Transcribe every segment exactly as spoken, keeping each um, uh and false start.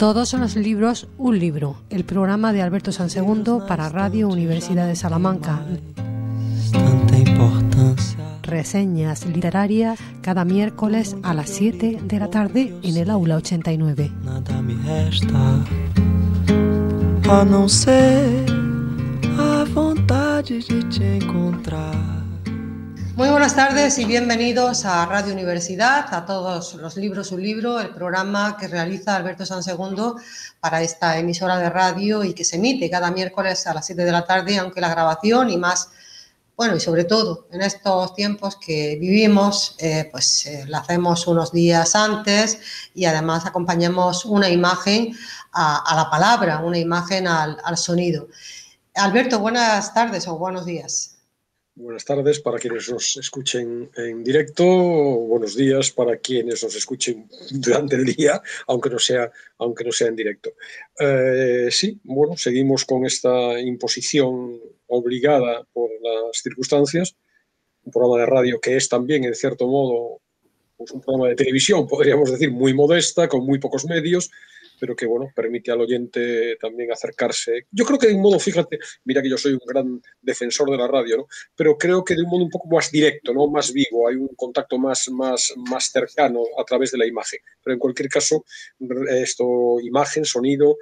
Todos los libros, un libro, el programa de Alberto Sansegundo para Radio Universidad de Salamanca. Reseñas literarias cada miércoles a las siete de la tarde en el aula ochenta y nueve. Nada me resta a não ser a vontade de te encontrar. Muy buenas tardes y bienvenidos a Radio Universidad, a todos los libros un libro, el programa que realiza Alberto Sansegundo para esta emisora de radio y que se emite cada miércoles a las siete de la tarde, aunque la grabación y más, bueno, y sobre todo en estos tiempos que vivimos, eh, pues eh, la hacemos unos días antes y además acompañamos una imagen a, a la palabra, una imagen al, al sonido. Alberto, buenas tardes o buenos días. Buenas tardes para quienes nos escuchen en directo, buenos días para quienes nos escuchen durante el día, aunque no sea, aunque no sea en directo. Eh, sí, bueno, seguimos con esta imposición obligada por las circunstancias, un programa de radio que es también, en cierto modo, pues un programa de televisión, podríamos decir, muy modesta, con muy pocos medios, pero que, bueno, permite al oyente también acercarse. Yo creo que de un modo, fíjate, mira que yo soy un gran defensor de la radio, ¿no? Pero creo que de un modo un poco más directo, ¿no? Más vivo, hay un contacto más, más, más cercano a través de la imagen. Pero en cualquier caso, esto, imagen, sonido,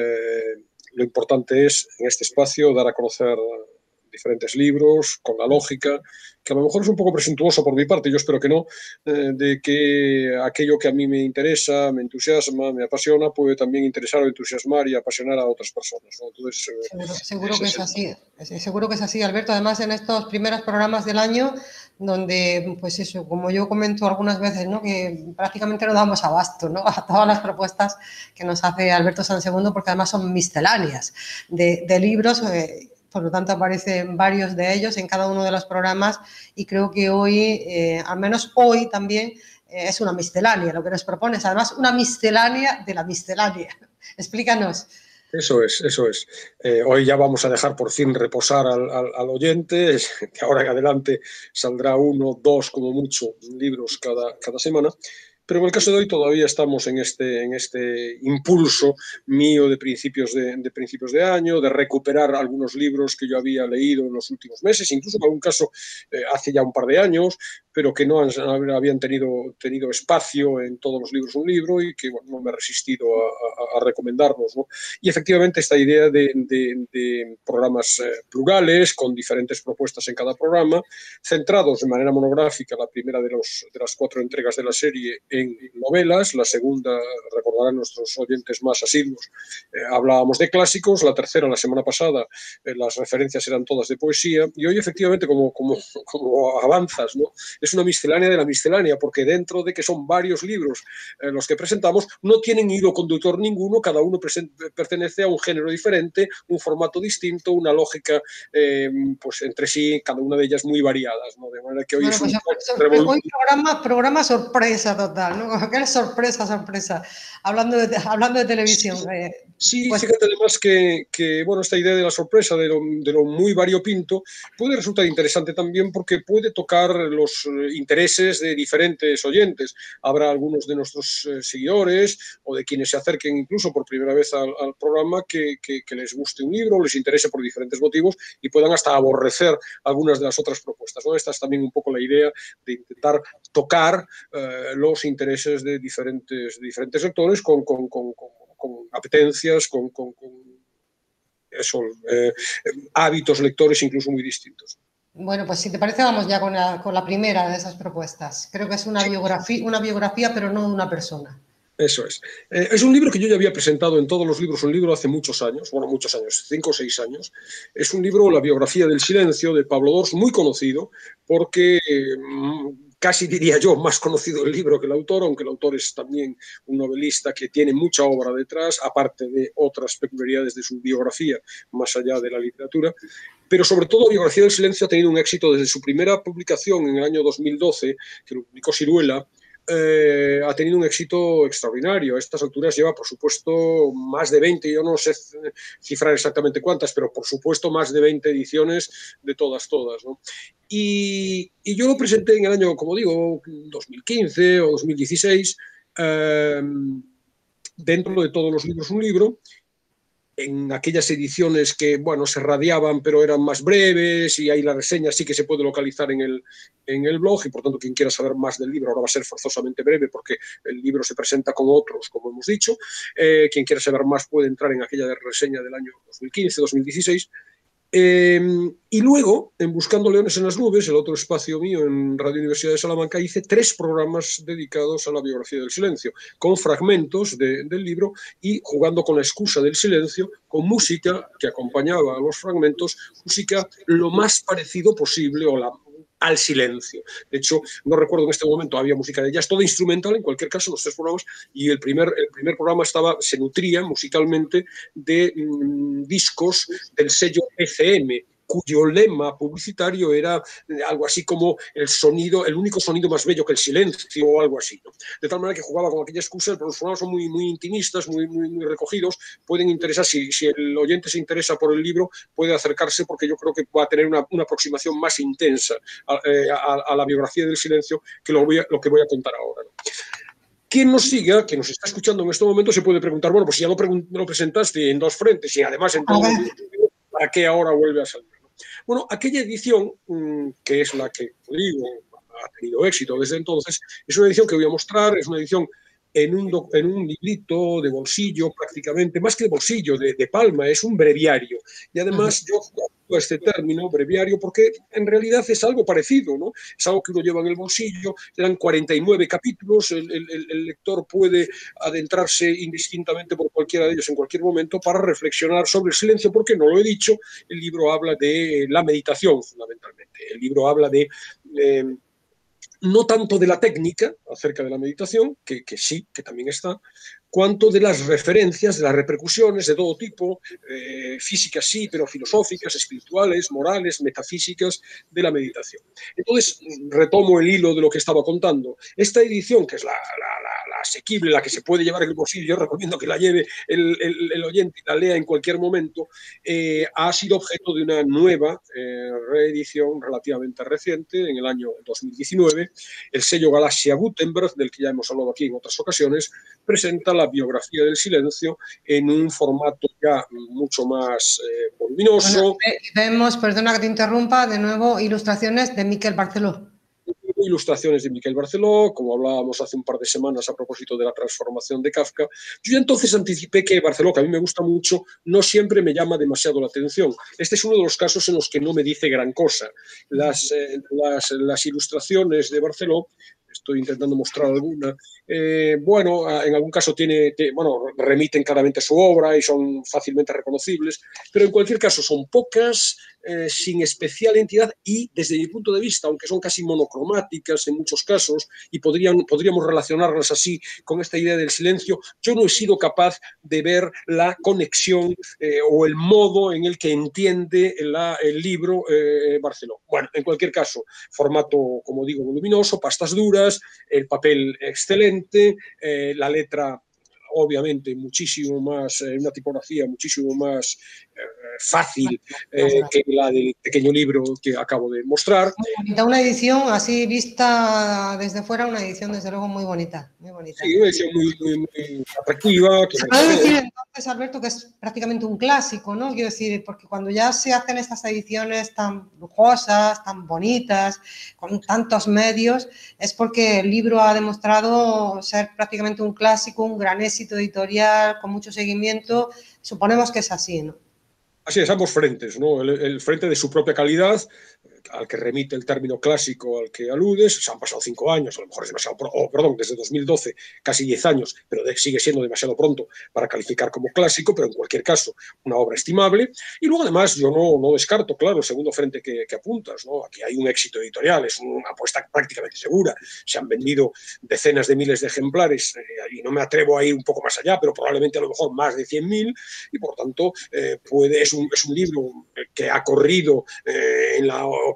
eh, lo importante es, en este espacio, dar a conocer diferentes libros, con la lógica, que a lo mejor es un poco presuntuoso por mi parte, yo espero que no, eh, de que aquello que a mí me interesa, me entusiasma, me apasiona, puede también interesar o entusiasmar y apasionar a otras personas, ¿no? Entonces, eh, seguro, seguro que es así, seguro que es así, Alberto. Además, en estos primeros programas del año, donde, pues eso, como yo comento algunas veces, ¿no? Que prácticamente no damos abasto, ¿no? A todas las propuestas que nos hace Alberto Sansegundo, porque además son misceláneas de, de libros. Eh, Por lo tanto, aparecen varios de ellos en cada uno de los programas y creo que hoy, eh, al menos hoy también, eh, es una miscelánea lo que nos propones. Además, una miscelánea de la miscelánea. Explícanos. Eso es, eso es. Eh, hoy ya vamos a dejar por fin reposar al, al, al oyente. De ahora en adelante saldrá uno, dos, como mucho, libros cada, cada semana. Pero en el caso de hoy todavía estamos en este, en este impulso mío de principios de, de principios de año, de recuperar algunos libros que yo había leído en los últimos meses, incluso en algún caso eh, hace ya un par de años, pero que no han, habían tenido, tenido espacio en todos los libros un libro y que bueno, no me he resistido a, a, a recomendarlos, ¿no? Y efectivamente esta idea de, de, de programas eh, plurales, con diferentes propuestas en cada programa, centrados de manera monográfica, la primera de, los, de las cuatro entregas de la serie en novelas, la segunda, recordarán nuestros oyentes más asiduos, eh, hablábamos de clásicos, la tercera, la semana pasada, eh, las referencias eran todas de poesía, y hoy efectivamente, como, como, como avanzas, ¿no? Es una miscelánea de la miscelánea, porque dentro de que son varios libros eh, los que presentamos, no tienen hilo conductor ninguno, cada uno pertenece a un género diferente, un formato distinto, una lógica, eh, pues entre sí, cada una de ellas muy variadas, ¿no? De manera que hoy bueno, es un pues, hoy programa, programa sorpresa total, ¿no? ¿Qué sorpresa, sorpresa? Hablando de, hablando de televisión. Eh, sí, pues... fíjate además que, que bueno, esta idea de la sorpresa, de lo, de lo muy variopinto, puede resultar interesante también porque puede tocar los intereses de diferentes oyentes. Habrá algunos de nuestros eh, seguidores o de quienes se acerquen incluso por primera vez al, al programa que, que, que les guste un libro, les interese por diferentes motivos y puedan hasta aborrecer algunas de las otras propuestas, ¿no? Esta es también un poco la idea de intentar tocar eh, los intereses de diferentes, de diferentes sectores con, con, con, con, con apetencias, con, con, con eso, eh, hábitos lectores incluso muy distintos. Bueno, pues si te parece vamos ya con la, con la primera de esas propuestas. Creo que es una biografía, una biografía pero no de una persona. Eso es. Eh, es un libro que yo ya había presentado en Todos los libros un libro hace muchos años, bueno, muchos años, cinco o seis años. Es un libro, La biografía del silencio, de Pablo Dors, muy conocido, porque eh, casi diría yo más conocido el libro que el autor, aunque el autor es también un novelista que tiene mucha obra detrás, aparte de otras peculiaridades de su biografía, más allá de la literatura. Pero sobre todo La biografía del silencio ha tenido un éxito desde su primera publicación en el año dos mil doce, que lo publicó Siruela. Eh, ha tenido un éxito extraordinario. A estas alturas lleva, por supuesto, más de veinte, yo no sé cifrar exactamente cuántas, pero por supuesto más de veinte ediciones de todas, todas, ¿no? Y, y yo lo presenté en el año, como digo, dos mil quince o dos mil dieciséis, eh, dentro de todos los libros un libro, en aquellas ediciones que, bueno, se radiaban pero eran más breves, y ahí la reseña sí que se puede localizar en el, en el blog, y por tanto quien quiera saber más del libro ahora va a ser forzosamente breve porque el libro se presenta con otros, como hemos dicho. Eh, quien quiera saber más puede entrar en aquella de reseña del año dos mil quince dos mil dieciséis. Eh, y luego, en Buscando Leones en las Nubes, el otro espacio mío en Radio Universidad de Salamanca, hice tres programas dedicados a la biografía del silencio, con fragmentos de, del libro y jugando con la excusa del silencio, con música que acompañaba a los fragmentos, música lo más parecido posible o la, al silencio. De hecho, no recuerdo en este momento, había música de jazz, toda instrumental, en cualquier caso, los tres programas, y el primer, el primer programa estaba, se nutría musicalmente de mmm, discos del sello E C M, cuyo lema publicitario era algo así como el sonido, el único sonido más bello que el silencio o algo así, ¿no? De tal manera que jugaba con aquella excusa, pero los programas son muy, muy intimistas, muy, muy, muy recogidos, pueden interesar, si, si el oyente se interesa por el libro, puede acercarse porque yo creo que va a tener una, una aproximación más intensa a, a, a la biografía del silencio que lo, voy a, lo que voy a contar ahora, ¿no? Quien nos siga, que nos está escuchando en este momento, se puede preguntar, bueno, pues si ya lo, lo presentaste en dos frentes y además en todo, ¿para qué ahora vuelve a salir? Bueno, aquella edición, que es la que, digo, ha tenido éxito desde entonces, es una edición que voy a mostrar, es una edición en un, en un librito de bolsillo prácticamente, más que de bolsillo, de, de palma, es un breviario. Y además yo uso este término, breviario, porque en realidad es algo parecido, ¿no? Es algo que uno lleva en el bolsillo, eran cuarenta y nueve capítulos, el, el, el lector puede adentrarse indistintamente por cualquiera de ellos en cualquier momento para reflexionar sobre el silencio, porque no lo he dicho, el libro habla de la meditación fundamentalmente, el libro habla de... Eh, no tanto de la técnica acerca de la meditación, que, que sí, que también está, cuanto de las referencias, de las repercusiones de todo tipo, eh, físicas sí, pero filosóficas, espirituales, morales, metafísicas de la meditación. Entonces, retomo el hilo de lo que estaba contando. Esta edición, que es la, la, la, la asequible, la que se puede llevar en el bolsillo, yo recomiendo que la lleve el, el, el oyente y la lea en cualquier momento, eh, ha sido objeto de una nueva eh, reedición relativamente reciente, en el año dos mil diecinueve. El sello Galaxia Gutenberg, del que ya hemos hablado aquí en otras ocasiones, presenta la biografía del silencio en un formato ya mucho más eh, voluminoso. Bueno, vemos, perdona que te interrumpa, de nuevo ilustraciones de Miquel Barceló. Ilustraciones de Miquel Barceló, como hablábamos hace un par de semanas a propósito de la transformación de Kafka. Yo ya entonces anticipé que Barceló, que a mí me gusta mucho, no siempre me llama demasiado la atención. Este es uno de los casos en los que no me dice gran cosa. Las, eh, las, las ilustraciones de Barceló, estoy intentando mostrar alguna, eh, bueno, en algún caso tiene, tiene, bueno, remiten claramente a su obra y son fácilmente reconocibles, pero en cualquier caso son pocas, eh, sin especial entidad y, desde mi punto de vista, aunque son casi monocromáticas en muchos casos y podrían, podríamos relacionarlas así con esta idea del silencio, yo no he sido capaz de ver la conexión eh, o el modo en el que entiende la, el libro eh, Barceló. Bueno, en cualquier caso, formato, como digo, voluminoso, pastas duras, el papel excelente, eh, la letra obviamente muchísimo más, eh, una tipografía muchísimo más eh, fácil eh, que la del pequeño libro que acabo de mostrar. Muy bonita, una edición así vista desde fuera, una edición desde luego muy bonita. Muy bonita. Sí, una edición muy, muy, muy atractiva. Que se puede decir entonces, Alberto, que es prácticamente un clásico, ¿no? Quiero decir, porque cuando ya se hacen estas ediciones tan lujosas, tan bonitas, con tantos medios, es porque el libro ha demostrado ser prácticamente un clásico, un gran éxito editorial, con mucho seguimiento. Suponemos que es así, ¿no? Así es, ambos frentes, ¿no? El, el frente de su propia calidad, al que remite el término clásico al que aludes. Se han pasado cinco años, a lo mejor es demasiado, oh, perdón, desde dos mil doce, casi diez años, pero de, sigue siendo demasiado pronto para calificar como clásico, pero en cualquier caso, una obra estimable. Y luego, además, yo no, no descarto, claro, el segundo frente que, que apuntas, ¿no? Aquí hay un éxito editorial, es una apuesta prácticamente segura. Se han vendido decenas de miles de ejemplares, eh, y no me atrevo a ir un poco más allá, pero probablemente a lo mejor más de cien mil, y por tanto, eh, puede, es, un, es un libro que ha corrido eh, en la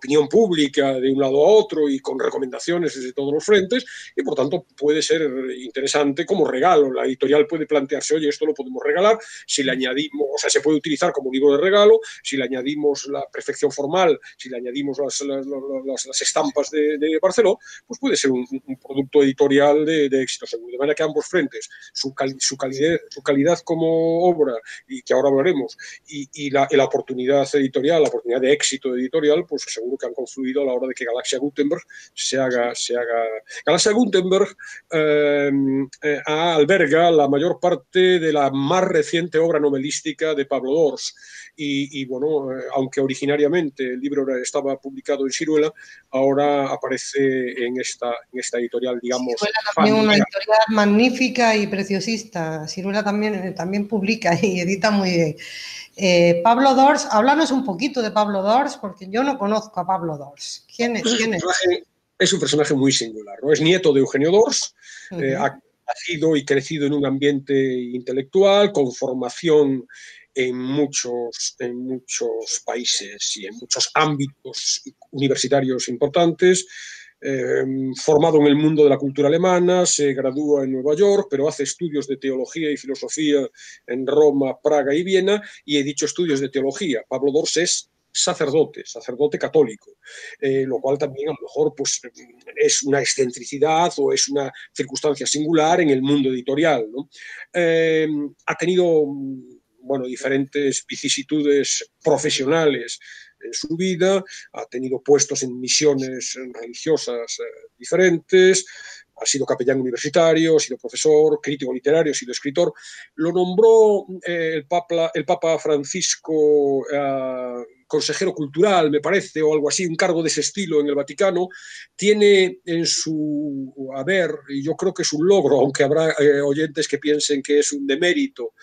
opinión pública de un lado a otro y con recomendaciones desde todos los frentes, y por tanto puede ser interesante como regalo. La editorial puede plantearse, oye, esto lo podemos regalar, si le añadimos, o sea, se puede utilizar como libro de regalo, si le añadimos la perfección formal, si le añadimos las, las, las, las estampas de, de Barceló, pues puede ser un, un producto editorial de, de éxito seguro. De manera que a ambos frentes, su, cal, su, calidad, su calidad como obra, y que ahora hablaremos, y, y, la, y la oportunidad editorial, la oportunidad de éxito editorial, pues seguro que han confluido a la hora de que Galaxia Gutenberg se haga... Se haga... Galaxia Gutenberg eh, eh, alberga la mayor parte de la más reciente obra novelística de Pablo Dors, y, y bueno, eh, aunque originariamente el libro estaba publicado en Siruela, ahora aparece en esta, en esta editorial, digamos... Siruela también familiar. Una editorial magnífica y preciosista. Siruela también, también publica y edita muy bien. Eh, Pablo Dors, háblanos un poquito de Pablo Dors, porque yo no conozco a Pablo Dors. ¿Quién es? ¿Quién es? Es un personaje muy singular, ¿no? Es nieto de Eugenio Dors, uh-huh. eh, ha nacido y crecido en un ambiente intelectual, con formación en muchos, en muchos países y en muchos ámbitos universitarios importantes. Eh, formado en el mundo de la cultura alemana, se gradúa en Nueva York, pero hace estudios de teología y filosofía en Roma, Praga y Viena, y he dicho estudios de teología. Pablo Dors es sacerdote, sacerdote católico, eh, lo cual también a lo mejor pues, es una excentricidad o es una circunstancia singular en el mundo editorial, ¿no? Eh, ha tenido bueno, diferentes vicisitudes profesionales en su vida, ha tenido puestos en misiones religiosas eh, diferentes, ha sido capellán universitario, ha sido profesor, crítico literario, ha sido escritor. Lo nombró eh, el, Papa, el Papa Francisco eh, consejero cultural, me parece, o algo así, un cargo de ese estilo en el Vaticano. Tiene en su haber, y yo creo que es un logro, aunque habrá eh, oyentes que piensen que es un demérito,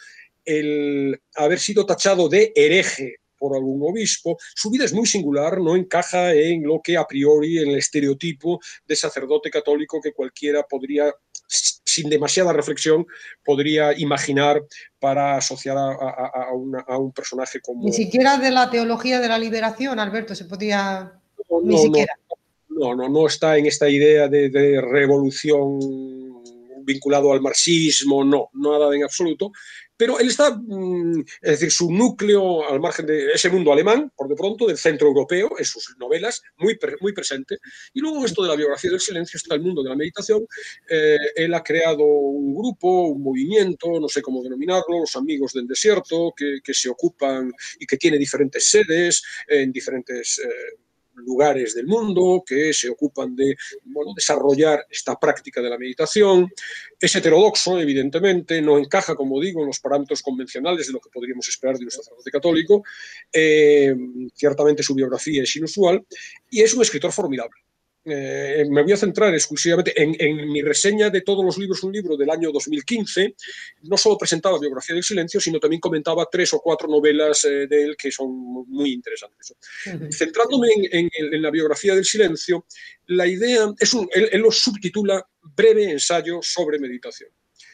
el haber sido tachado de hereje por algún obispo. Su vida es muy singular, no encaja en lo que a priori, en el estereotipo de sacerdote católico que cualquiera podría, sin demasiada reflexión, podría imaginar para asociar a, a, a, una, a un personaje como... Ni siquiera de la teología de la liberación, Alberto, se podía... No, Ni no, siquiera. No, no, no está en esta idea de, de revolución vinculado al marxismo, no, nada en absoluto. Pero él está, es decir, su núcleo al margen de ese mundo alemán, por de pronto, del centro europeo, en sus novelas, muy, muy presente. Y luego esto de la biografía del silencio está el mundo de la meditación. Eh, él ha creado un grupo, un movimiento, no sé cómo denominarlo, los Amigos del Desierto, que, que se ocupan y que tiene diferentes sedes en diferentes... Eh, lugares del mundo que se ocupan de bueno, desarrollar esta práctica de la meditación. Es heterodoxo, evidentemente, no encaja, como digo, en los parámetros convencionales de lo que podríamos esperar de un sacerdote católico. Eh, ciertamente su biografía es inusual y es un escritor formidable. Eh, me voy a centrar exclusivamente en, en mi reseña de todos los libros, un libro del año dos mil quince. No solo presentaba Biografía del Silencio, sino también comentaba tres o cuatro novelas eh, de él que son muy interesantes. Uh-huh. Centrándome en, en, en la Biografía del Silencio, la idea es un, él, él lo subtitula Breve ensayo sobre meditación.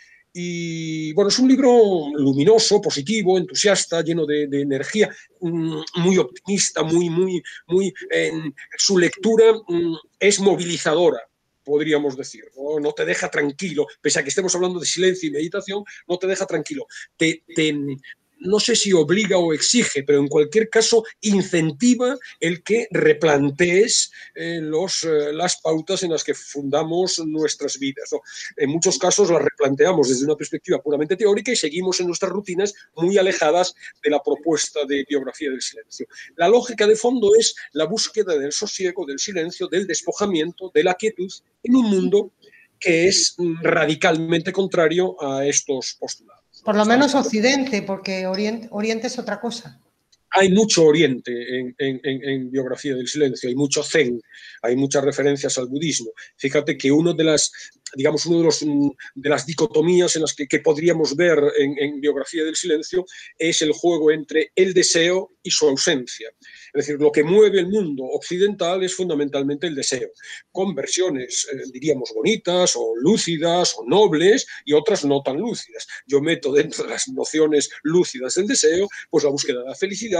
Y bueno, es un libro luminoso, positivo, entusiasta, lleno de, de energía, muy optimista, muy, muy, muy. Eh, su lectura mm, es movilizadora, podríamos decir, ¿no? No te deja tranquilo, pese a que estemos hablando de silencio y meditación, no te deja tranquilo. Te, te, no sé si obliga o exige, pero en cualquier caso incentiva el que replantees eh, los, eh, las pautas en las que fundamos nuestras vidas, ¿no? En muchos casos las replanteamos desde una perspectiva puramente teórica y seguimos en nuestras rutinas muy alejadas de la propuesta de Biografía del Silencio. La lógica de fondo es la búsqueda del sosiego, del silencio, del despojamiento, de la quietud en un mundo que es radicalmente contrario a estos postulados. Por lo menos Occidente, porque Oriente, Oriente es otra cosa. Hay mucho Oriente en, en, en, en Biografía del Silencio, hay mucho Zen, hay muchas referencias al budismo. Fíjate que uno de las, digamos, uno de, los, de las dicotomías en las que, que podríamos ver en, en Biografía del Silencio es el juego entre el deseo y su ausencia. Es decir, lo que mueve el mundo occidental es fundamentalmente el deseo, con versiones, eh, diríamos, bonitas o lúcidas o nobles y otras no tan lúcidas. Yo meto dentro de las nociones lúcidas del deseo, pues la búsqueda de la felicidad,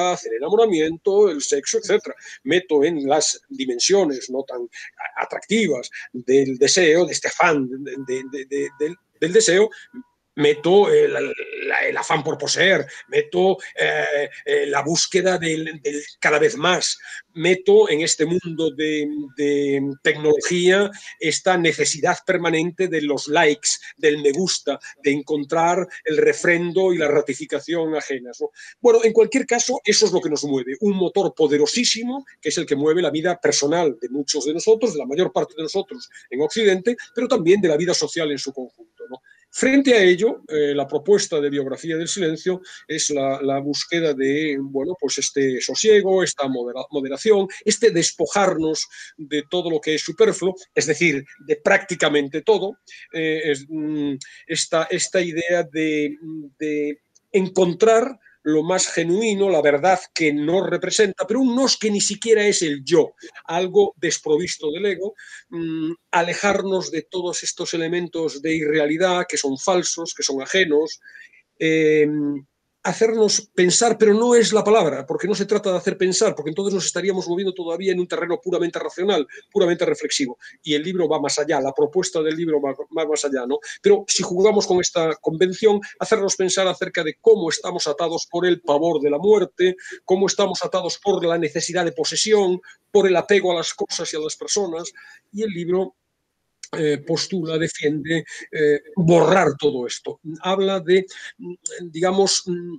sexualidad, el enamoramiento, el sexo, etcétera. Meto en las dimensiones no tan atractivas del deseo, de este afán de, de, de, de, del, del deseo, meto el, la, el afán por poseer, meto eh, eh, la búsqueda del, del cada vez más, meto en este mundo de, de tecnología esta necesidad permanente de los likes, del me gusta, de encontrar el refrendo y la ratificación ajenas, ¿no? Bueno, en cualquier caso, eso es lo que nos mueve, un motor poderosísimo que es el que mueve la vida personal de muchos de nosotros, de la mayor parte de nosotros en Occidente, pero también de la vida social en su conjunto, ¿no? Frente a ello, eh, la propuesta de Biografía del Silencio es la, la búsqueda de, bueno, pues este sosiego, esta modera, moderación, este despojarnos de todo lo que es superfluo, es decir, de prácticamente todo, eh, es, mm, esta, esta idea de, de encontrar lo más genuino, la verdad que nos representa, pero un nos que ni siquiera es el yo, algo desprovisto del ego, mmm, alejarnos de todos estos elementos de irrealidad que son falsos, que son ajenos, eh, hacernos pensar, pero no es la palabra, porque no se trata de hacer pensar, porque entonces nos estaríamos moviendo todavía en un terreno puramente racional, puramente reflexivo, y el libro va más allá, la propuesta del libro va, va más allá, ¿no? Pero si jugamos con esta convención, hacernos pensar acerca de cómo estamos atados por el pavor de la muerte, cómo estamos atados por la necesidad de posesión, por el apego a las cosas y a las personas, y el libro Eh, postula, defiende eh, borrar todo esto. Habla de, digamos,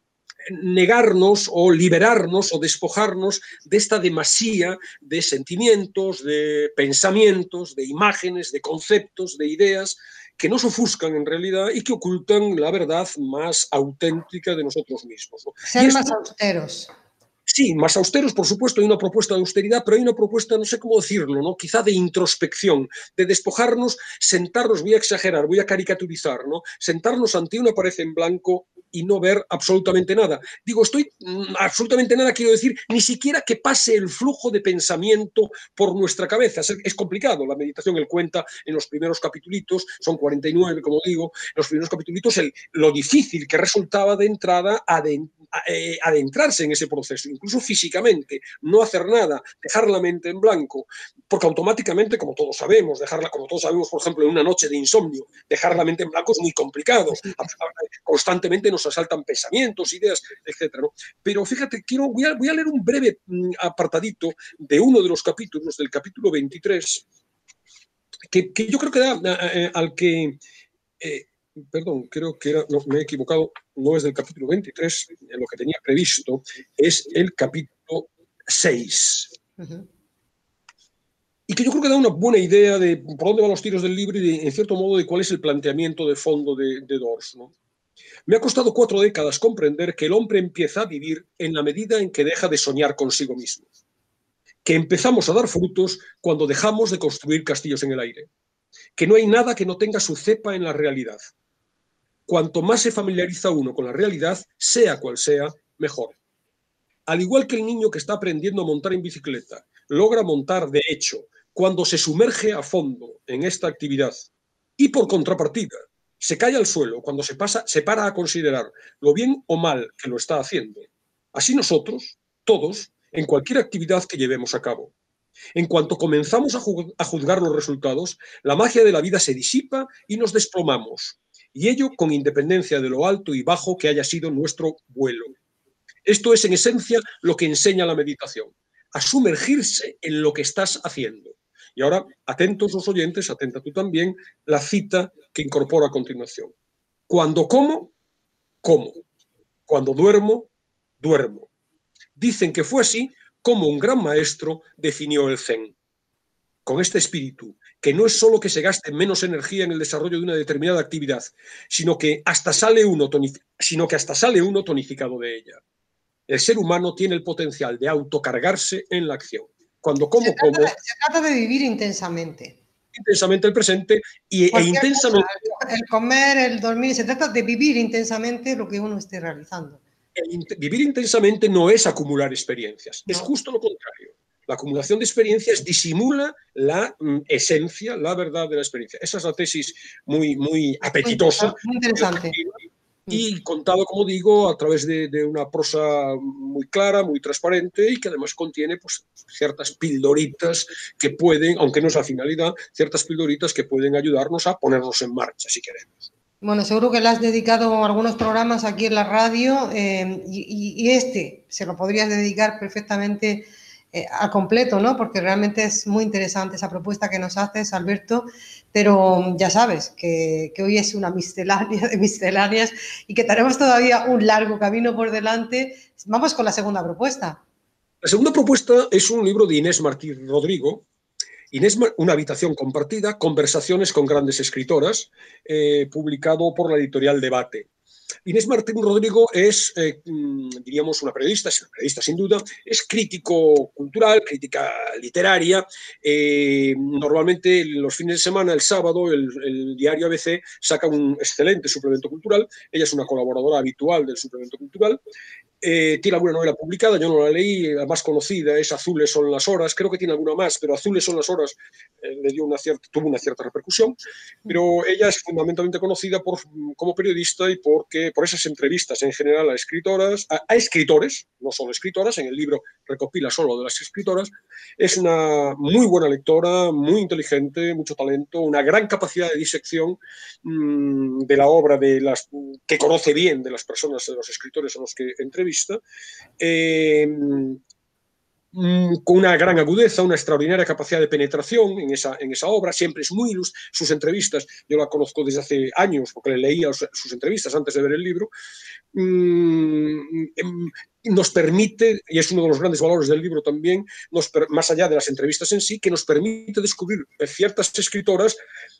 negarnos o liberarnos o despojarnos de esta demasía de sentimientos, de pensamientos, de imágenes, de conceptos, de ideas que nos ofuscan en realidad y que ocultan la verdad más auténtica de nosotros mismos, ¿no? Ser más austeros. Sí, más austeros, por supuesto, hay una propuesta de austeridad, pero hay una propuesta, no sé cómo decirlo, ¿no? Quizá de introspección, de despojarnos, sentarnos, voy a exagerar, voy a caricaturizar, ¿no? Sentarnos ante una pared en blanco y no ver absolutamente nada. Digo, estoy mmm, absolutamente nada, quiero decir, ni siquiera que pase el flujo de pensamiento por nuestra cabeza. Es, es complicado, la meditación, él cuenta en los primeros capitulitos, son cuarenta y nueve, como digo, en los primeros capitulitos, el, lo difícil que resultaba de entrada adent, eh, adentrarse en ese proceso, incluso físicamente, no hacer nada, dejar la mente en blanco, porque automáticamente, como todos sabemos, dejarla, como todos sabemos, por ejemplo, en una noche de insomnio, dejar la mente en blanco es muy complicado, constantemente nos asaltan pensamientos, ideas, etcétera, ¿no? Pero fíjate, quiero, voy, a, voy a leer un breve apartadito de uno de los capítulos, del capítulo veintitrés, que, que yo creo que da eh, al que... Eh, perdón, creo que era, no, me he equivocado, no es del capítulo veintitrés, en lo que tenía previsto, es el capítulo seis. Uh-huh. Y que yo creo que da una buena idea de por dónde van los tiros del libro y, de, en cierto modo, de cuál es el planteamiento de fondo de, de Dors, ¿no? Me ha costado cuatro décadas comprender que el hombre empieza a vivir en la medida en que deja de soñar consigo mismo, que empezamos a dar frutos cuando dejamos de construir castillos en el aire, que no hay nada que no tenga su cepa en la realidad. Cuanto más se familiariza uno con la realidad, sea cual sea, mejor. Al igual que el niño que está aprendiendo a montar en bicicleta, logra montar de hecho cuando se sumerge a fondo en esta actividad y por contrapartida se cae al suelo cuando se, pasa, se para a considerar lo bien o mal que lo está haciendo. Así nosotros, todos, en cualquier actividad que llevemos a cabo. En cuanto comenzamos a, a juzgar los resultados, la magia de la vida se disipa y nos desplomamos. Y ello con independencia de lo alto y bajo que haya sido nuestro vuelo. Esto es en esencia lo que enseña la meditación, a sumergirse en lo que estás haciendo. Y ahora, atentos los oyentes, atenta tú también, la cita que incorporo a continuación. Cuando como, como. Cuando duermo, duermo. Dicen que fue así como un gran maestro definió el Zen. Con este espíritu, que no es solo que se gaste menos energía en el desarrollo de una determinada actividad, sino que hasta sale uno, sino que hasta sale uno tonificado de ella. El ser humano tiene el potencial de autocargarse en la acción. Cuando como, se trata, como... Se trata de vivir intensamente. Intensamente el presente y, e intensamente... Cosa, el comer, el dormir, se trata de vivir intensamente lo que uno esté realizando. El, vivir intensamente no es acumular experiencias, no. Es justo lo contrario. La acumulación de experiencias disimula la mm, esencia, la verdad de la experiencia. Esa es la tesis muy, muy apetitosa. Muy interesante. y contado, como digo, a través de, de una prosa muy clara, muy transparente y que además contiene pues, ciertas pildoritas que pueden, aunque no es la finalidad, ciertas pildoritas que pueden ayudarnos a ponernos en marcha, si queremos. Bueno, seguro que le has dedicado algunos programas aquí en la radio eh, y, y este se lo podrías dedicar perfectamente eh, a completo, ¿no? Porque realmente es muy interesante esa propuesta que nos haces, Alberto, pero ya sabes que, que hoy es una miscelánea de misceláneas y que tenemos todavía un largo camino por delante. Vamos con la segunda propuesta. La segunda propuesta es un libro de Inés Martí Rodrigo. Inés, una habitación compartida, conversaciones con grandes escritoras, eh, publicado por la editorial Debate. Inés Martín Rodrigo es, eh, diríamos, una periodista, es una periodista sin duda, es crítico cultural, crítica literaria. Eh, normalmente los fines de semana, el sábado, el, el diario A B C saca un excelente suplemento cultural. Ella es una colaboradora habitual del suplemento cultural. Eh, tiene alguna novela publicada, yo no la leí, la más conocida es Azules son las horas, creo que tiene alguna más, pero Azules son las horas eh, le dio una cierta, tuvo una cierta repercusión, pero ella es fundamentalmente conocida por, como periodista y porque, por esas entrevistas en general a escritoras, a, a escritores, no solo escritoras, en el libro recopila solo de las escritoras. Es una muy buena lectora, muy inteligente, mucho talento, una gran capacidad de disección mmm, de la obra de las, que conoce bien de las personas, de los escritores a los que entrevista. Eh, con una gran agudeza, una extraordinaria capacidad de penetración en esa, en esa obra, siempre es muy ilustrada. Sus entrevistas, yo la conozco desde hace años, porque le leía sus entrevistas antes de ver el libro, nos permite, y es uno de los grandes valores del libro también, nos, más allá de las entrevistas en sí, que nos permite descubrir ciertas escritoras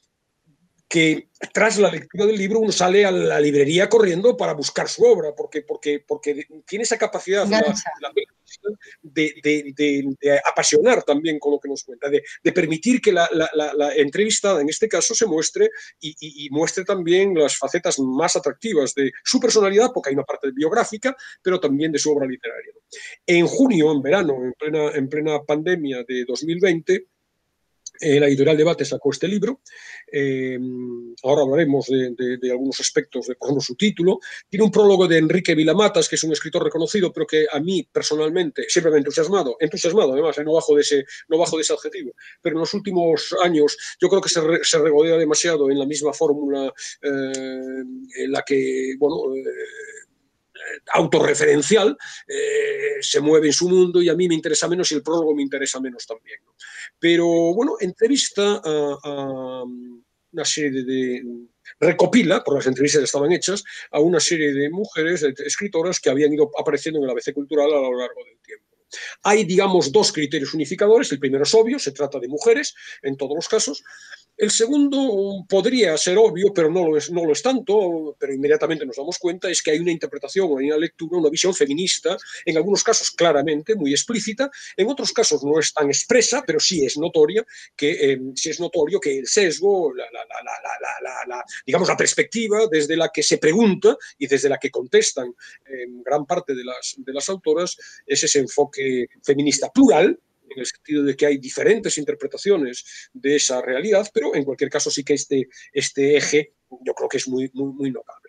que tras la lectura del libro uno sale a la librería corriendo para buscar su obra, porque, porque, porque tiene esa capacidad la, la, de, de, de, de apasionar también con lo que nos cuenta, de, de permitir que la, la, la, la entrevistada en este caso se muestre y, y, y muestre también las facetas más atractivas de su personalidad, porque hay una parte biográfica, pero también de su obra literaria. En junio, en verano, en plena, en plena pandemia de dos mil veinte, Eh, la editorial Debate sacó este libro. Eh, ahora hablaremos de, de, de algunos aspectos, de, por ejemplo, su título. Tiene un prólogo de Enrique Vilamatas, que es un escritor reconocido, pero que a mí personalmente siempre me ha entusiasmado, entusiasmado además, eh, no, bajo de ese, no bajo de ese adjetivo, pero en los últimos años yo creo que se, re, se regodea demasiado en la misma fórmula eh, en la que, bueno, eh, autorreferencial, eh, se mueve en su mundo y a mí me interesa menos y el prólogo me interesa menos también, ¿no? Pero bueno, entrevista a, a una serie de, de recopila, por las entrevistas que estaban hechas, a una serie de mujeres, de escritoras que habían ido apareciendo en el A B C Cultural a lo largo del tiempo. Hay, digamos, dos criterios unificadores. El primero es obvio, se trata de mujeres en todos los casos. El segundo podría ser obvio, pero no lo es, no lo es tanto, pero inmediatamente nos damos cuenta, es que hay una interpretación, hay una lectura, una visión feminista, en algunos casos claramente, muy explícita, en otros casos no es tan expresa, pero sí es notoria, que eh, sí es notorio que el sesgo, la, la, la, la, la, la, la, digamos la perspectiva desde la que se pregunta y desde la que contestan eh, gran parte de las, de las autoras, es ese enfoque feminista plural, en el sentido de que hay diferentes interpretaciones de esa realidad, pero en cualquier caso sí que este, este eje yo creo que es muy, muy, muy notable.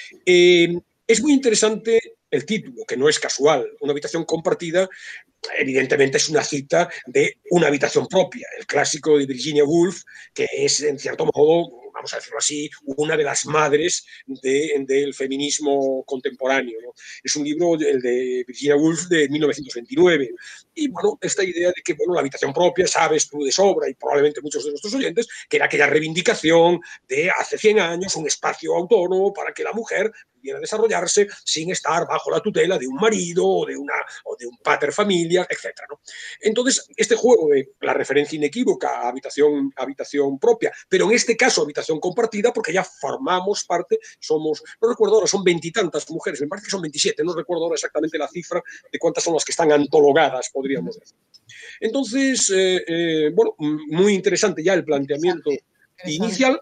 Eh, es muy interesante el título, que no es casual. Una habitación compartida, evidentemente es una cita de una habitación propia, el clásico de Virginia Woolf, que es en cierto modo, vamos a decirlo así, una de las madres de, del feminismo contemporáneo, ¿no? Es un libro, el de Virginia Woolf, de mil novecientos veintinueve. Y bueno, esta idea de que bueno, la habitación propia, sabes tú de sobra, y probablemente muchos de nuestros oyentes, que era aquella reivindicación de hace cien años, un espacio autónomo para que la mujer pudiera desarrollarse sin estar bajo la tutela de un marido o de, una, o de un pater familia, etcétera, ¿no? Entonces, este juego de la referencia inequívoca a habitación, habitación propia, pero en este caso habitación compartida, porque ya formamos parte, somos, no recuerdo ahora, son veintitantas mujeres, me parece que son veintisiete, no recuerdo ahora exactamente la cifra de cuántas son las que están antologadas, podríamos decir. Entonces, eh, eh, bueno, muy interesante ya el planteamiento inicial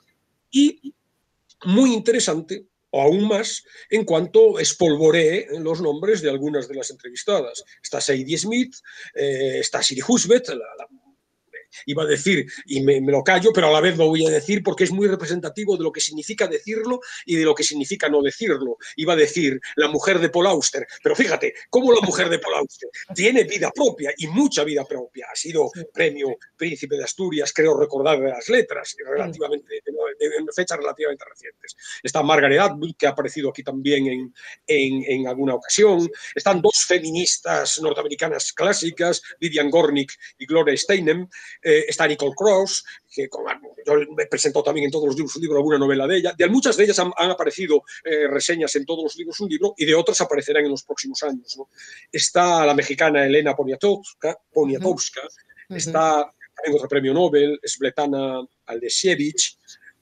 y muy interesante, o aún más, en cuanto espolvoree los nombres de algunas de las entrevistadas. Está Sadie Smith, eh, está Siri Husbeth, la, la, iba a decir y me, me lo callo, pero a la vez lo voy a decir porque es muy representativo de lo que significa decirlo y de lo que significa no decirlo. Iba a decir la mujer de Paul Auster, pero fíjate, cómo la mujer de Paul Auster tiene vida propia y mucha vida propia. Ha sido premio Príncipe de Asturias, creo recordar, de las letras, relativamente, en fechas relativamente recientes. Está Margaret Atwood, que ha aparecido aquí también en, en, en alguna ocasión. Están dos feministas norteamericanas clásicas, Vivian Gornick y Gloria Steinem. Eh, está Nicole Cross, que con, yo me presentó también en todos los libros un libro, alguna novela de ella. De muchas de ellas han, han aparecido eh, reseñas en todos los libros un libro y de otras aparecerán en los próximos años, ¿no? Está la mexicana Elena Poniatowska, Poniatowska. Uh-huh. Está también otro premio Nobel, Svetlana Alexievich.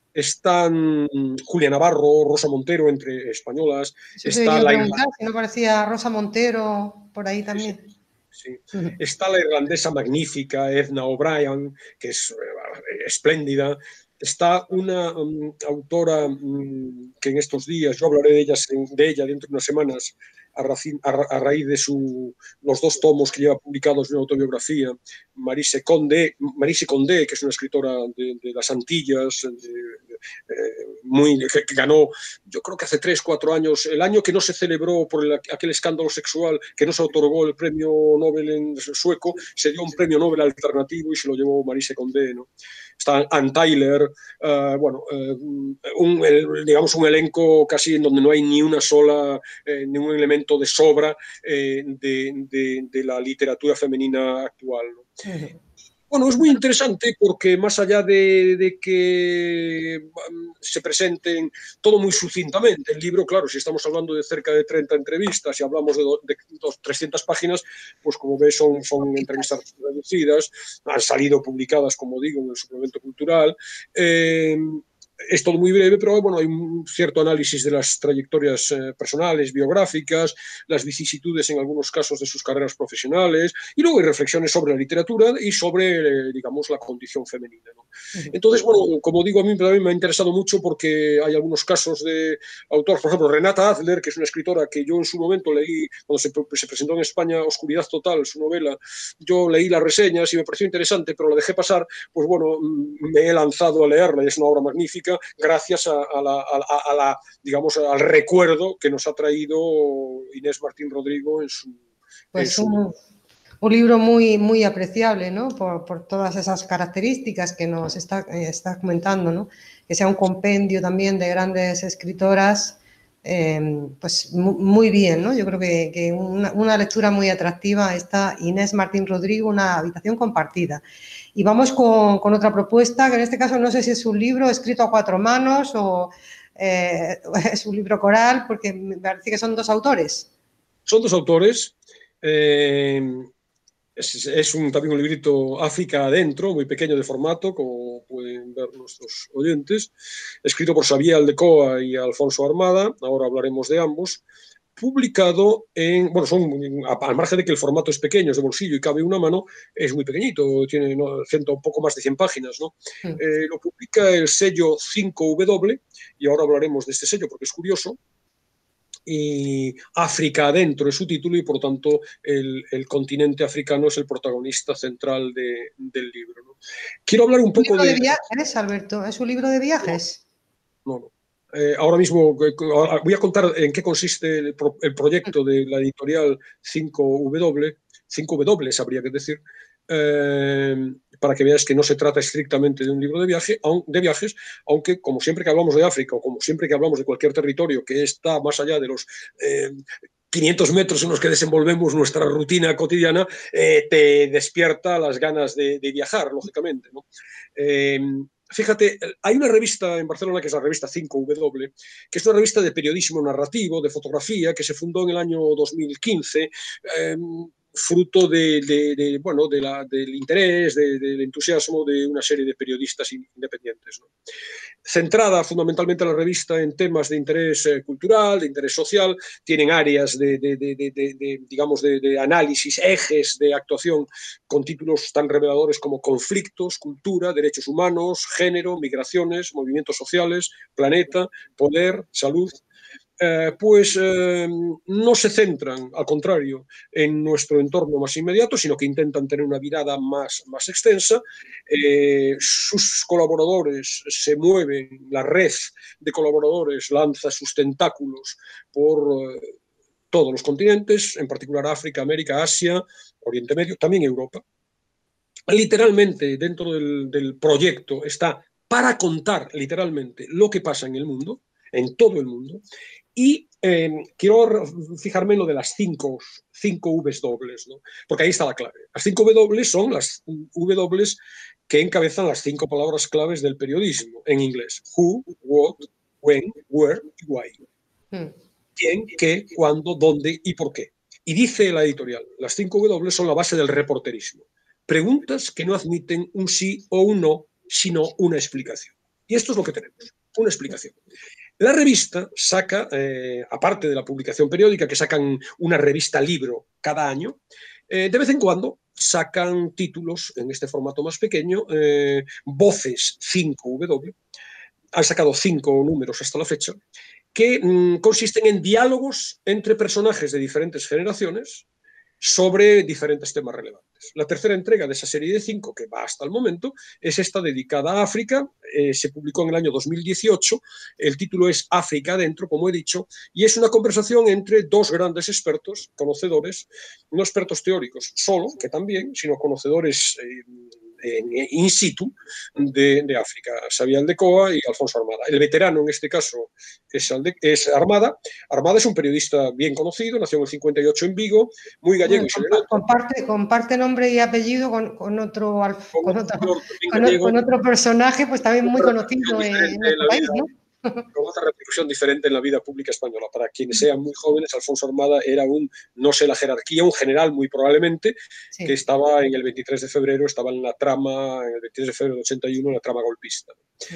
Están Julia Navarro, Rosa Montero, entre españolas. Sí, está yo la preguntar si no parecía Rosa Montero por ahí también. Sí, sí. Sí. Está la irlandesa magnífica Edna O'Brien, que es eh, espléndida. Está una um, autora um, que en estos días, yo hablaré de, ellas, de ella dentro de unas semanas, a, racin, a, a raíz de su, los dos tomos que lleva publicados de una autobiografía, Marise Condé, Marise Condé, que es una escritora de, de las Antillas, de, de, eh, muy, que, que ganó, yo creo que hace tres, cuatro años, el año que no se celebró por el, aquel escándalo sexual, que no se otorgó el premio Nobel en sueco, se dio un premio Nobel alternativo y se lo llevó Marise Condé, ¿no? Está Ann Tyler, uh, bueno, uh, un, el, digamos un elenco casi en donde no hay ni una sola, eh, ni un elemento de sobra eh, de, de, de la literatura femenina actual, ¿no? Uh-huh. Bueno, es muy interesante porque más allá de, de que um, se presenten todo muy sucintamente, el libro, claro, si estamos hablando de cerca de treinta entrevistas y hablamos de, do, de dos, trescientas páginas, pues como ves son, son entrevistas reducidas, han salido publicadas, como digo, en el suplemento cultural. Eh, Es todo muy breve, pero bueno, hay un cierto análisis de las trayectorias eh, personales, biográficas, las vicisitudes en algunos casos de sus carreras profesionales, y luego hay reflexiones sobre la literatura y sobre, eh, digamos, la condición femenina, ¿no? Uh-huh. Entonces, bueno, como digo, a mí también me ha interesado mucho porque hay algunos casos de autores, por ejemplo, Renata Adler, que es una escritora que yo en su momento leí, cuando se, se presentó en España Oscuridad Total, su novela, yo leí las reseñas y me pareció interesante, pero la dejé pasar, pues bueno, me he lanzado a leerla y es una obra magnífica, gracias a, a, la, a, a la, digamos, al recuerdo que nos ha traído Inés Martín Rodrigo en su... Pues en su... Un, un libro muy, muy apreciable, ¿no? Por, por todas esas características que nos está, eh, está comentando, ¿no? Que sea un compendio también de grandes escritoras, eh, pues muy bien, ¿no? Yo creo que, que una, una lectura muy atractiva está Inés Martín Rodrigo, Una habitación compartida. Y vamos con, con otra propuesta, que en este caso no sé si es un libro escrito a cuatro manos o eh, es un libro coral, porque me parece que son dos autores. Son dos autores. Eh, es, es un, también un librito África adentro, muy pequeño de formato, como pueden ver nuestros oyentes, escrito por Xavier Aldecoa y Alfonso Armada. Ahora hablaremos de ambos. Publicado en, bueno, son, al margen de que el formato es pequeño, es de bolsillo y cabe una mano, es muy pequeñito, tiene ¿no? ciento, un poco más de cien páginas, ¿no? Sí. Eh, lo publica el sello cinco W, y ahora hablaremos de este sello porque es curioso, y África adentro es su título y por lo tanto el, el continente africano es el protagonista central de, del libro, ¿no? Quiero hablar un poco ¿Un libro de... de viajes, Alberto? ¿Es un libro de viajes? No, no. no. Eh, ahora mismo eh, voy a contar en qué consiste el, pro, el proyecto de la editorial cinco W, cinco W habría que decir, eh, para que veáis que no se trata estrictamente de un libro de, viaje, de viajes, aunque como siempre que hablamos de África o como siempre que hablamos de cualquier territorio que está más allá de los eh, quinientos metros en los que desenvolvemos nuestra rutina cotidiana, eh, te despierta las ganas de, de viajar, lógicamente, ¿no? Eh, Fíjate, hay una revista en Barcelona que es la revista cinco W, que es una revista de periodismo narrativo, de fotografía, que se fundó en el año dos mil quince, eh, fruto de, de, de, bueno, de la, del interés, de, del entusiasmo de una serie de periodistas independientes, ¿no? Centrada fundamentalmente la revista en temas de interés eh, cultural, de interés social, tienen áreas de, de, de, de, de, de digamos, de, de análisis, ejes de actuación con títulos tan reveladores como conflictos, cultura, derechos humanos, género, migraciones, movimientos sociales, planeta, poder, salud. eh, pues eh, no se centran, al contrario, en nuestro entorno más inmediato, sino que intentan tener una mirada más, más extensa. Eh, sus colaboradores se mueven, la red de colaboradores lanza sus tentáculos por eh, todos los continentes, en particular África, América, Asia, Oriente Medio, también Europa. Literalmente, dentro del, del proyecto está para contar literalmente lo que pasa en el mundo, en todo el mundo, y eh, quiero fijarme en lo de las cinco, cinco Vs dobles, ¿no? Porque ahí está la clave. Las cinco W son las W que encabezan las cinco palabras claves del periodismo en inglés: who, what, when, where y why. Hmm. ¿Quién, qué, cuándo, dónde y por qué? Y dice la editorial, las cinco W son la base del reporterismo. Preguntas que no admiten un sí o un no, sino una explicación. Y esto es lo que tenemos, una explicación. La revista saca, eh, aparte de la publicación periódica, que sacan una revista libro cada año, eh, de vez en cuando sacan títulos en este formato más pequeño, eh, Voces cinco W, han sacado cinco números hasta la fecha, que mmm, consisten en diálogos entre personajes de diferentes generaciones sobre diferentes temas relevantes. La tercera entrega de esa serie de cinco, que va hasta el momento, es esta dedicada a África. Eh, se publicó en el año dos mil dieciocho. El título es África Adentro, como he dicho, y es una conversación entre dos grandes expertos, conocedores, no expertos teóricos solo, que también, sino conocedores eh, en, in situ de, de África, Xavier Aldecoa y Alfonso Armada. El veterano en este caso es, Alde, es Armada. Armada es un periodista bien conocido, nació en el cincuenta y ocho en Vigo, muy gallego. Bueno, comparte, comparte nombre y apellido con, con, otro, con, con, otro, con, con otro personaje, pues también muy conocido en, en nuestro país, ¿no? Con otra repercusión diferente en la vida pública española. Para quienes sean muy jóvenes, Alfonso Armada era un, no sé la jerarquía, un general muy probablemente, sí, que estaba en el veintitrés de febrero, estaba en la trama, en el veintitrés de febrero del ochenta y uno, en la trama golpista. Sí.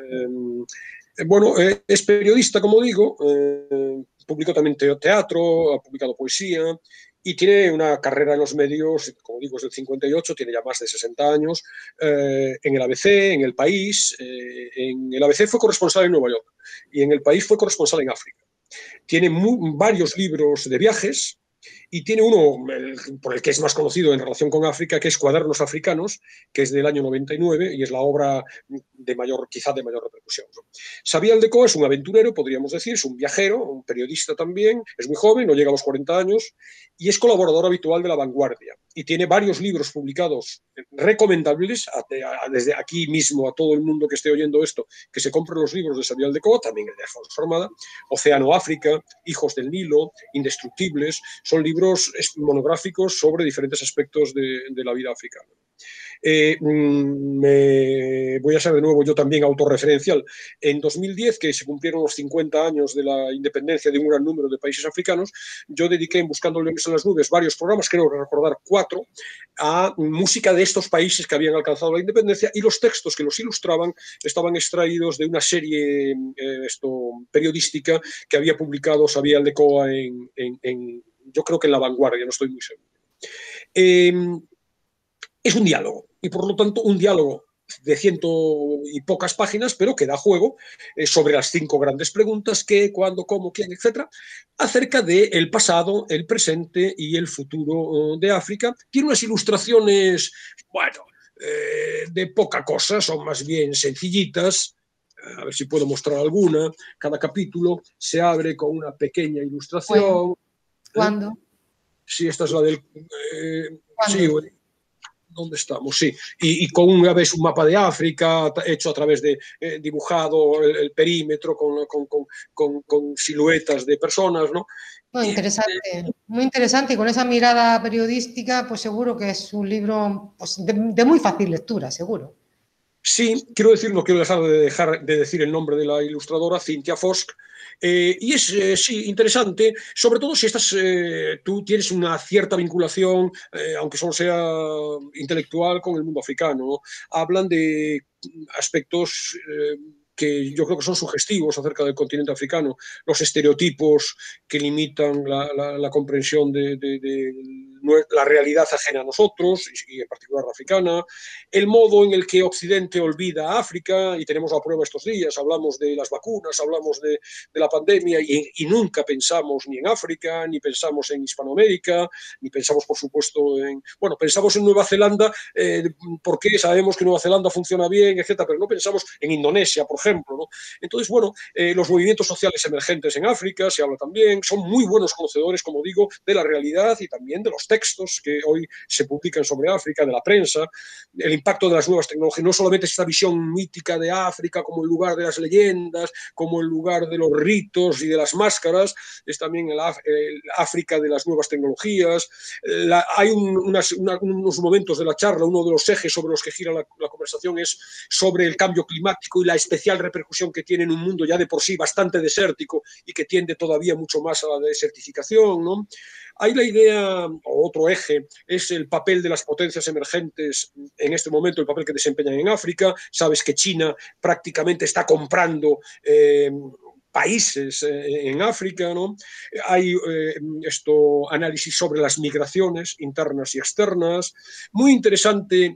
Eh, bueno, eh, es periodista, como digo, eh, publicó también teatro, ha publicado poesía, y tiene una carrera en los medios, como digo, es del cincuenta y ocho, tiene ya más de sesenta años, eh, en el A B C, en El País. Eh, en el A B C fue corresponsal en Nueva York y en El País fue corresponsal en África. Tiene muy, varios libros de viajes y tiene uno, el, por el que es más conocido en relación con África, que es Cuadernos Africanos, que es del año noventa y nueve y es la obra de mayor, quizá de mayor repercusión, ¿no? Xavier Aldecoa es un aventurero, podríamos decir, es un viajero, un periodista también, es muy joven, no llega a los cuarenta años, y es colaborador habitual de La Vanguardia. Y tiene varios libros publicados recomendables, a, a, desde aquí mismo a todo el mundo que esté oyendo esto, que se compren los libros de Xavier Aldecoa, también el de Alfonso Armada, Océano África, Hijos del Nilo, Indestructibles, son libros monográficos sobre diferentes aspectos de, de la vida africana. Eh, me voy a ser de nuevo yo también autorreferencial. En dos mil diez, que se cumplieron los cincuenta años de la independencia de un gran número de países africanos, yo dediqué en Buscando Leones en las Nubes varios programas, creo recordar cuatro, a música de estos países que habían alcanzado la independencia, y los textos que los ilustraban estaban extraídos de una serie eh, esto, periodística que había publicado Xavier Aldecoa en, en, en, yo creo que en La Vanguardia, no estoy muy seguro. Eh, es un diálogo, y por lo tanto un diálogo de ciento y pocas páginas, pero que da juego eh, sobre las cinco grandes preguntas: qué, cuándo, cómo, quién, etcétera, acerca del pasado, el presente y el futuro de África. Tiene unas ilustraciones, bueno, eh, de poca cosa, son más bien sencillitas. A ver si puedo mostrar alguna. Cada capítulo se abre con una pequeña ilustración. ¿Cuándo? ¿Eh? Sí, esta es la del... Eh, sí, ¿dónde estamos? Sí, y, y con una vez un mapa de África hecho a través de eh, dibujado el, el perímetro con, con, con, con, con siluetas de personas, ¿no? Muy interesante, muy interesante, y con esa mirada periodística, pues seguro que es un libro pues, de, de muy fácil lectura, seguro. Sí, quiero decir, no quiero dejar de, dejar de decir el nombre de la ilustradora, Cynthia Fosk. Eh, y es, eh, sí, interesante, sobre todo si estás, eh, tú tienes una cierta vinculación, eh, aunque solo sea intelectual, con el mundo africano, ¿no? Hablan de aspectos eh, que yo creo que son sugestivos acerca del continente africano, los estereotipos que limitan la, la, la comprensión de, de, de la realidad ajena a nosotros, y en particular la africana, el modo en el que Occidente olvida a África, y tenemos la prueba estos días, hablamos de las vacunas, hablamos de, de la pandemia, y, y nunca pensamos ni en África, ni pensamos en Hispanoamérica, ni pensamos, por supuesto, en... Bueno, pensamos en Nueva Zelanda, eh, porque sabemos que Nueva Zelanda funciona bien, etcétera, pero no pensamos en Indonesia, por ejemplo, ¿no? Entonces, bueno, eh, los movimientos sociales emergentes en África, se habla también, son muy buenos conocedores, como digo, de la realidad y también de los textos que hoy se publican sobre África, de la prensa, el impacto de las nuevas tecnologías, no solamente esta visión mítica de África como el lugar de las leyendas, como el lugar de los ritos y de las máscaras, es también el, el África de las nuevas tecnologías. La, hay un, unas, una, unos momentos de la charla, uno de los ejes sobre los que gira la, la conversación es sobre el cambio climático y la especial repercusión que tiene en un mundo ya de por sí bastante desértico y que tiende todavía mucho más a la desertificación, ¿no? Hay la idea, o otro eje, es el papel de las potencias emergentes en este momento, el papel que desempeñan en África. Sabes que China prácticamente está comprando eh, países eh, en África, ¿no? Hay eh, esto, análisis sobre las migraciones internas y externas. Muy interesante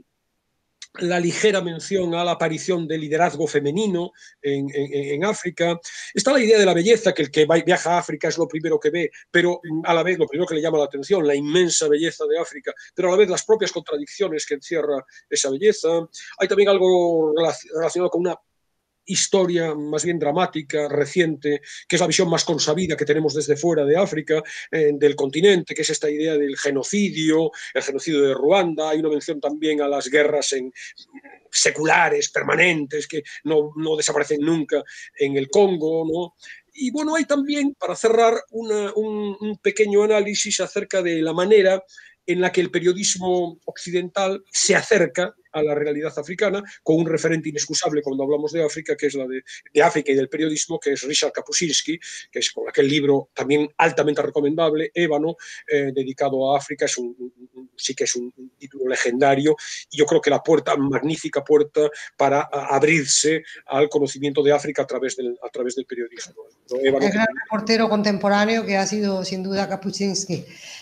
la ligera mención a la aparición del liderazgo femenino en, en, en África. Está la idea de la belleza, que el que va, viaja a África es lo primero que ve, pero a la vez lo primero que le llama la atención, la inmensa belleza de África, pero a la vez las propias contradicciones que encierra esa belleza. Hay también algo relacionado con una historia más bien dramática, reciente, que es la visión más consabida que tenemos desde fuera de África, eh, del continente, que es esta idea del genocidio, el genocidio de Ruanda. Hay una mención también a las guerras en, seculares, permanentes, que no, no desaparecen nunca en el Congo, ¿no? Y bueno, hay también, para cerrar, una, un, un pequeño análisis acerca de la manera en la que el periodismo occidental se acerca a la realidad africana, con un referente inexcusable cuando hablamos de África, que es la de, de África y del periodismo, que es Ryszard Kapuscinski, que es con aquel libro también altamente recomendable, Ébano, eh, dedicado a África. Es un, un, sí que es un, un título legendario, y yo creo que la puerta, magnífica puerta para a, abrirse al conocimiento de África a través del, a través del periodismo. Ébano, el gran reportero contemporáneo que ha sido sin duda Kapuscinski.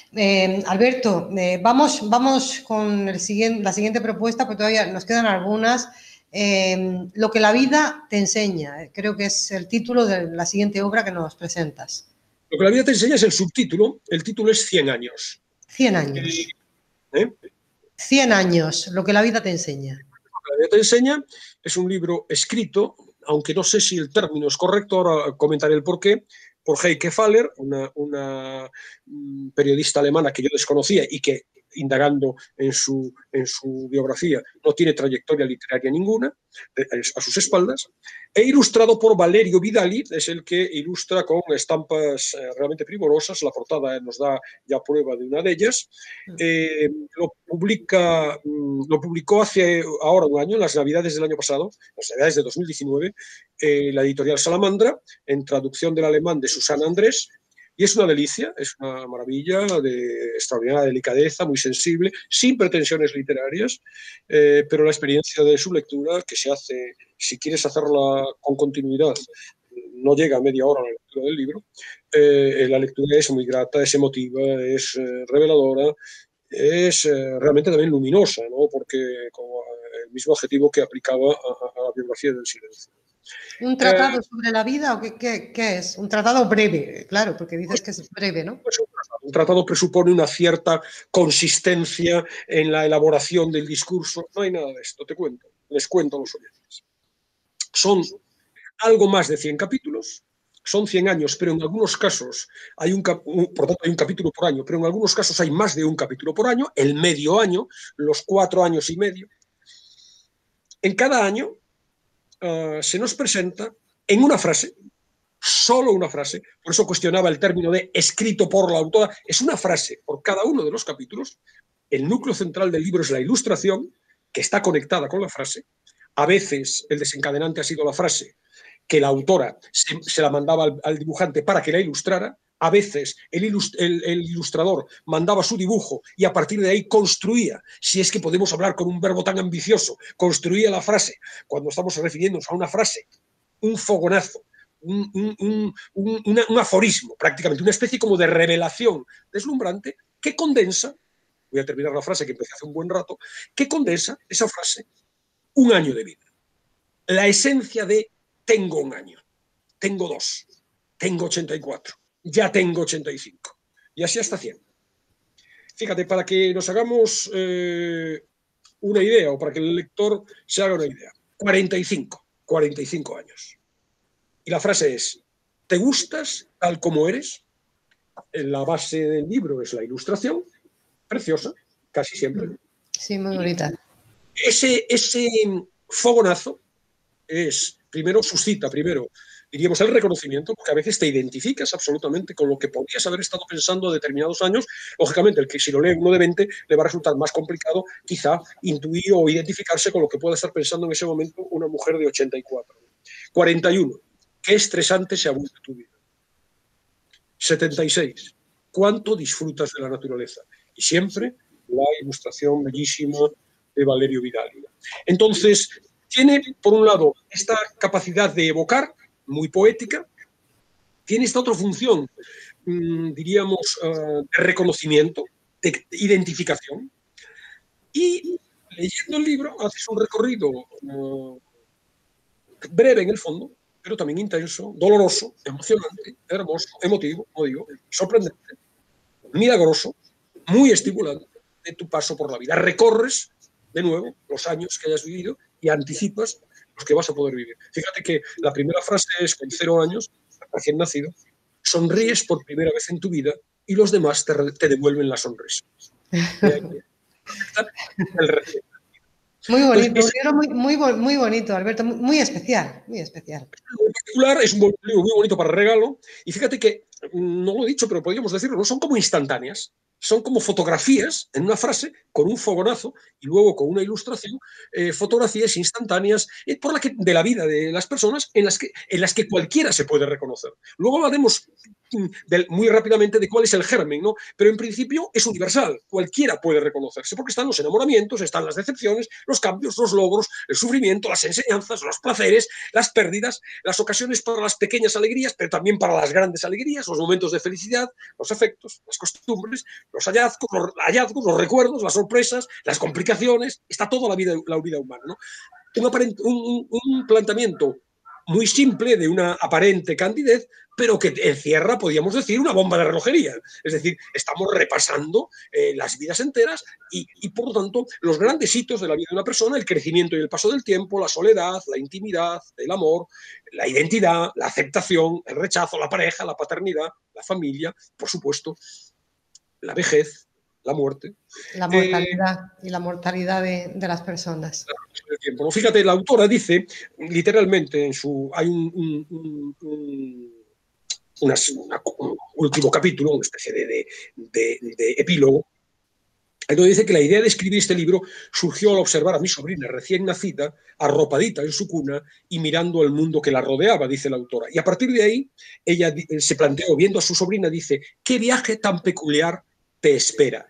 Eh, Alberto, eh, vamos, vamos con el siguiente, la siguiente propuesta, porque todavía nos quedan algunas. Eh, lo que la vida te enseña, creo que es el título de la siguiente obra que nos presentas. Lo que la vida te enseña es el subtítulo, el título es cien años. cien años. ¿Eh? cien años, lo que la vida te enseña. Lo que la vida te enseña es un libro escrito, aunque no sé si el término es correcto, ahora comentaré el porqué, por Heike Faller, una, una periodista alemana que yo desconocía y que, indagando en su, en su biografía, no tiene trayectoria literaria ninguna a sus espaldas, e ilustrado por Valerio Vidali, es el que ilustra con estampas realmente primorosas. La portada nos da ya prueba de una de ellas. Eh, lo, publica, lo publicó hace ahora un año, en las Navidades del año pasado, las Navidades de dos mil diecinueve, eh, la editorial Salamandra, en traducción del alemán de Susana Andrés. Y es una delicia, es una maravilla de extraordinaria delicadeza, muy sensible, sin pretensiones literarias, eh, pero la experiencia de su lectura, que se hace, si quieres hacerla con continuidad, no llega a media hora la lectura del libro, eh, la lectura es muy grata, es emotiva, es eh, reveladora, es eh, realmente también luminosa, ¿no? Porque como el mismo adjetivo que aplicaba a, a la biografía del silencio. ¿Un tratado eh, sobre la vida o qué, qué, qué es? Un tratado breve, claro, porque dices que es breve, ¿no? Pues un, tratado. un tratado presupone una cierta consistencia en la elaboración del discurso. No hay nada de esto, te cuento, les cuento a los oyentes. Son algo más de cien capítulos, son cien años, pero en algunos casos hay un, un, por tanto hay un capítulo por año, pero en algunos casos hay más de un capítulo por año, el medio año, los cuatro años y medio. En cada año Uh, se nos presenta en una frase, solo una frase, por eso cuestionaba el término de escrito por la autora, es una frase por cada uno de los capítulos. El núcleo central del libro es la ilustración, que está conectada con la frase. A veces el desencadenante ha sido la frase que la autora se, se la mandaba al, al dibujante para que la ilustrara. A veces el, ilust el, el ilustrador mandaba su dibujo y a partir de ahí construía, si es que podemos hablar con un verbo tan ambicioso, construía la frase. Cuando estamos refiriéndonos a una frase un fogonazo, un, un, un, un, una, un aforismo prácticamente, una especie como de revelación deslumbrante que condensa, voy a terminar la frase que empecé hace un buen rato, que condensa esa frase, un año de vida. La esencia de tengo un año, tengo dos, tengo ochenta y cuatro, ya tengo ochenta y cinco. Y así hasta cien. Fíjate, para que nos hagamos eh, una idea, o para que el lector se haga una idea. cuarenta y cinco, cuarenta y cinco años. Y la frase es, ¿te gustas tal como eres? La base del libro es la ilustración, preciosa, casi siempre. Sí, muy bonita. Ese, ese fogonazo es, primero suscita, primero, diríamos, el reconocimiento, porque a veces te identificas absolutamente con lo que podías haber estado pensando a determinados años. Lógicamente, el que si lo lee uno de veinte le va a resultar más complicado quizá intuir o identificarse con lo que pueda estar pensando en ese momento una mujer de ochenta y cuatro. cuarenta y uno. Qué estresante se ha vuelto tu vida. setenta y seis. ¿Cuánto disfrutas de la naturaleza? Y siempre la ilustración bellísima de Valerio Vidal. Entonces, tiene, por un lado, esta capacidad de evocar, muy poética, tiene esta otra función, mmm, diríamos, uh, de reconocimiento, de identificación, y leyendo el libro haces un recorrido uh, breve en el fondo, pero también intenso, doloroso, emocionante, hermoso, emotivo, como digo, sorprendente, milagroso, muy estimulante de tu paso por la vida. Recorres, de nuevo, los años que hayas vivido y anticipas los que vas a poder vivir. Fíjate que la primera frase es, con cero años, recién nacido, sonríes por primera vez en tu vida y los demás te, te devuelven la sonrisa. El recién. Muy bonito, pues, un libro muy, muy, muy bonito, Alberto, muy, muy especial, muy especial. En particular, es un libro muy bonito para regalo, y fíjate que, no lo he dicho, pero podríamos decirlo, no son como instantáneas, son como fotografías en una frase con un fogonazo y luego con una ilustración, eh, fotografías instantáneas eh, por la que, de la vida de las personas en las, que, en las que cualquiera se puede reconocer. Luego hablaremos de, muy rápidamente de cuál es el germen, ¿no? Pero en principio es universal, cualquiera puede reconocerse, porque están los enamoramientos, están las decepciones, los cambios, los logros, el sufrimiento, las enseñanzas, los placeres, las pérdidas, las ocasiones para las pequeñas alegrías, pero también para las grandes alegrías, los momentos de felicidad, los afectos, las costumbres, los hallazgos, los hallazgos, los recuerdos, las sorpresas, las complicaciones, está toda la vida, la vida humana, ¿no? Un, aparente, un, un planteamiento muy simple, de una aparente candidez, pero que encierra, podríamos decir, una bomba de relojería. Es decir, estamos repasando eh, las vidas enteras y, y, por lo tanto, los grandes hitos de la vida de una persona, el crecimiento y el paso del tiempo, la soledad, la intimidad, el amor, la identidad, la aceptación, el rechazo, la pareja, la paternidad, la familia, por supuesto, la vejez, la muerte. La mortalidad eh, y la mortalidad de, de las personas. El tiempo, ¿no? Fíjate, la autora dice, literalmente, en su hay un, un, un, un, una, una, un último capítulo, una especie de, de, de, de epílogo, donde dice que la idea de escribir este libro surgió al observar a mi sobrina recién nacida, arropadita en su cuna y mirando el mundo que la rodeaba, dice la autora. Y a partir de ahí, ella se planteó, viendo a su sobrina, dice, ¿qué viaje tan peculiar te espera?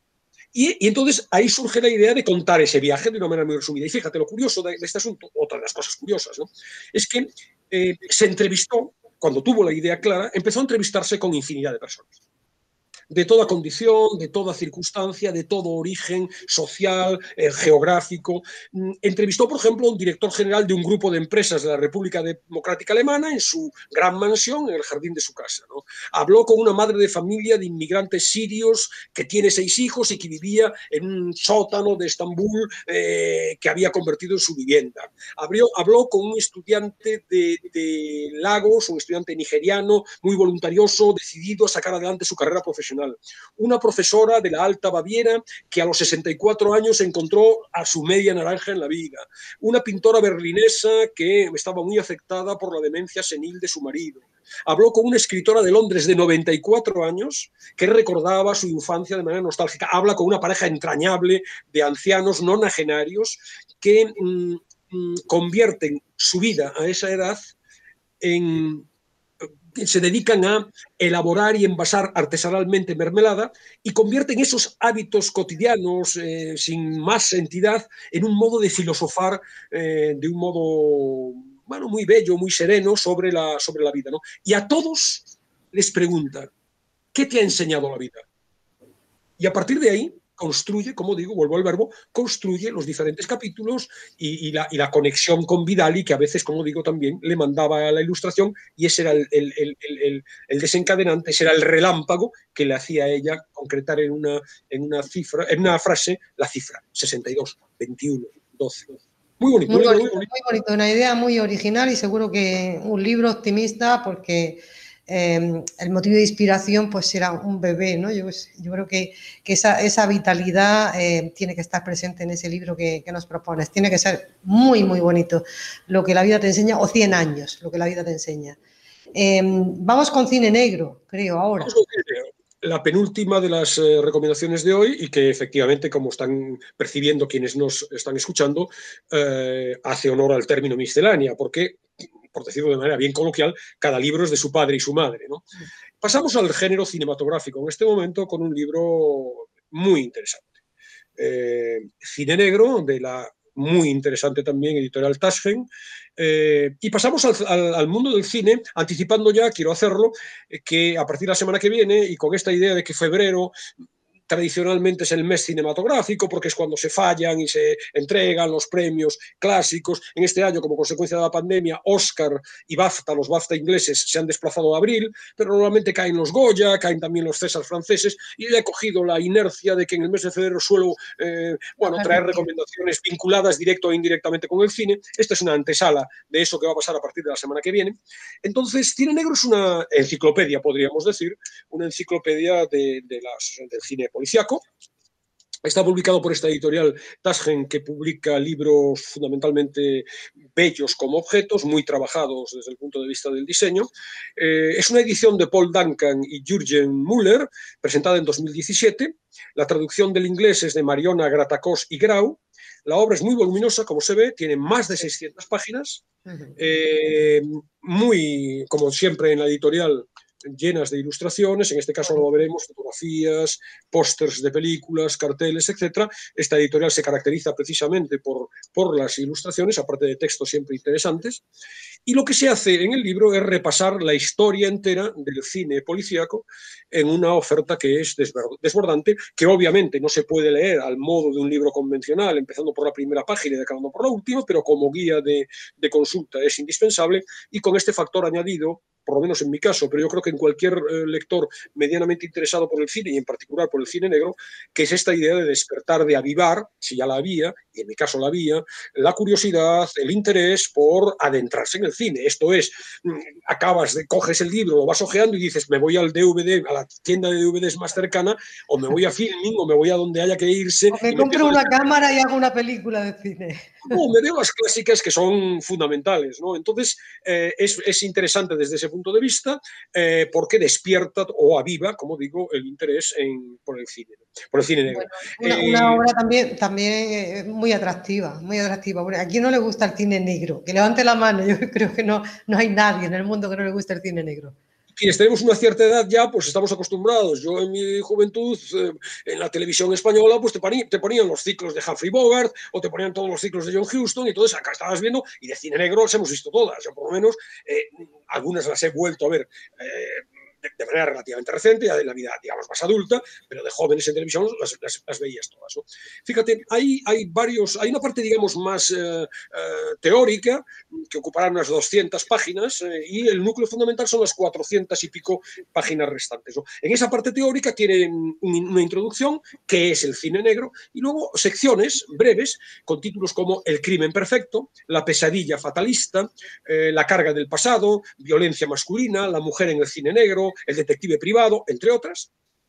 Y, y entonces ahí surge la idea de contar ese viaje de una manera muy resumida. Y fíjate, lo curioso de, de este asunto, otra de las cosas curiosas, ¿no? Es que eh, se entrevistó, cuando tuvo la idea clara, empezó a entrevistarse con infinidad de personas. De toda condición, de toda circunstancia, de todo origen social, eh, geográfico. Entrevistó, por ejemplo, a un director general de un grupo de empresas de la República Democrática Alemana en su gran mansión, en el jardín de su casa, ¿no? Habló con una madre de familia de inmigrantes sirios que tiene seis hijos y que vivía en un sótano de Estambul eh, que había convertido en su vivienda. Habló, habló con un estudiante de, de Lagos, un estudiante nigeriano, muy voluntarioso, decidido a sacar adelante su carrera profesional. Una profesora de la Alta Baviera que a los sesenta y cuatro años encontró a su media naranja en la vida. Una pintora berlinesa que estaba muy afectada por la demencia senil de su marido. Habló con una escritora de Londres de noventa y cuatro años que recordaba su infancia de manera nostálgica. Habla con una pareja entrañable de ancianos nonagenarios que mmm, mmm, convierten su vida a esa edad en... se dedican a elaborar y envasar artesanalmente mermelada y convierten esos hábitos cotidianos eh, sin más entidad en un modo de filosofar, eh, de un modo bueno, muy bello, muy sereno sobre la, sobre la vida, ¿no? Y a todos les pregunta, ¿qué te ha enseñado la vida? Y a partir de ahí construye, como digo, vuelvo al verbo, construye los diferentes capítulos y, y, la, y la conexión con Vidali, que a veces, como digo, también le mandaba a la ilustración, y ese era el, el, el, el, el desencadenante, ese era el relámpago que le hacía a ella concretar en una, en una cifra, en una frase, la cifra, sesenta y dos, veintiuno, doce. Muy bonito, muy, muy, bonito, muy bonito. muy bonito, una idea muy original y seguro que un libro optimista porque eh, el motivo de inspiración pues será un bebé, ¿no? Yo, yo creo que, que esa, esa vitalidad eh, tiene que estar presente en ese libro que, que nos propones. Tiene que ser muy, muy bonito lo que la vida te enseña, o cien años, lo que la vida te enseña. Eh, vamos con cine negro, creo, ahora. Vamos con cine negro. La penúltima de las eh, recomendaciones de hoy y que efectivamente, como están percibiendo quienes nos están escuchando, eh, hace honor al término miscelánea, porque, por decirlo de manera bien coloquial, cada libro es de su padre y su madre, ¿no? Pasamos al género cinematográfico en este momento con un libro muy interesante. Eh, Cine negro, de la muy interesante también editorial Taschen, eh, y pasamos al, al, al mundo del cine, anticipando ya, quiero hacerlo, eh, que a partir de la semana que viene, y con esta idea de que febrero tradicionalmente es el mes cinematográfico porque es cuando se fallan y se entregan los premios clásicos. En este año, como consecuencia de la pandemia, Oscar y BAFTA, los BAFTA ingleses, se han desplazado a abril, pero normalmente caen los Goya, caen también los César franceses, y yo he cogido la inercia de que en el mes de febrero suelo eh, bueno, traer recomendaciones vinculadas directo o indirectamente con el cine. Esta es una antesala de eso que va a pasar a partir de la semana que viene. Entonces, Cine Negro es una enciclopedia, podríamos decir, una enciclopedia de, de las, del cine policiaco. Está publicado por esta editorial Taschen, que publica libros fundamentalmente bellos como objetos, muy trabajados desde el punto de vista del diseño. Eh, es una edición de Paul Duncan y Jürgen Müller, presentada en dos mil diecisiete. La traducción del inglés es de Mariona Gratacós y Grau. La obra es muy voluminosa, como se ve, tiene más de seiscientas páginas, eh, muy, como siempre en la editorial, llenas de ilustraciones, en este caso lo veremos, fotografías, pósters de películas, carteles, etcétera. Esta editorial se caracteriza precisamente por, por las ilustraciones, aparte de textos siempre interesantes. Y lo que se hace en el libro es repasar la historia entera del cine policíaco en una oferta que es desbordante, que obviamente no se puede leer al modo de un libro convencional, empezando por la primera página y acabando por la última, pero como guía de, de consulta es indispensable, y con este factor añadido, por lo menos en mi caso, pero yo creo que en cualquier eh, lector medianamente interesado por el cine y en particular por el cine negro, que es esta idea de despertar, de avivar, si ya la había, y en mi caso la había, la curiosidad, el interés por adentrarse en el cine. Esto es, acabas de, coges el libro, lo vas hojeando y dices, me voy al D V D, a la tienda de D V Ds más cercana, o me voy a Filming, o me voy a donde haya que irse. O me compro una cámara y hago una película de cine. No, me veo las clásicas que son fundamentales, ¿no? Entonces, eh, es, es interesante desde ese punto de vista eh, porque despierta o aviva, como digo, el interés en, por el cine, por el cine negro. Bueno, una, eh, una obra también, también muy atractiva, muy atractiva. ¿A quién no le gusta el cine negro? Que levante la mano, yo creo que no, no hay nadie en el mundo que no le guste el cine negro. Quienes tenemos una cierta edad ya, pues estamos acostumbrados. Yo en mi juventud, eh, en la televisión española, pues te, poní, te ponían los ciclos de Humphrey Bogart o te ponían todos los ciclos de John Huston y entonces acá estabas viendo, y de cine negro las hemos visto todas. Yo por lo menos eh, algunas las he vuelto a ver eh, de, de manera relativamente reciente, ya de la vida, digamos, más adulta, pero de jóvenes en televisión las, las, las veías todas, ¿no? Fíjate, hay, hay varios, hay una parte, digamos, más eh, eh, teórica, que ocupará unas doscientas páginas, eh, y el núcleo fundamental son las cuatrocientas y pico páginas restantes, ¿no? En esa parte teórica tiene un, una introducción, que es el cine negro, y luego secciones breves con títulos como El crimen perfecto, La pesadilla fatalista, eh, La carga del pasado, Violencia masculina, La mujer en el cine negro, El detective privado, entre otras.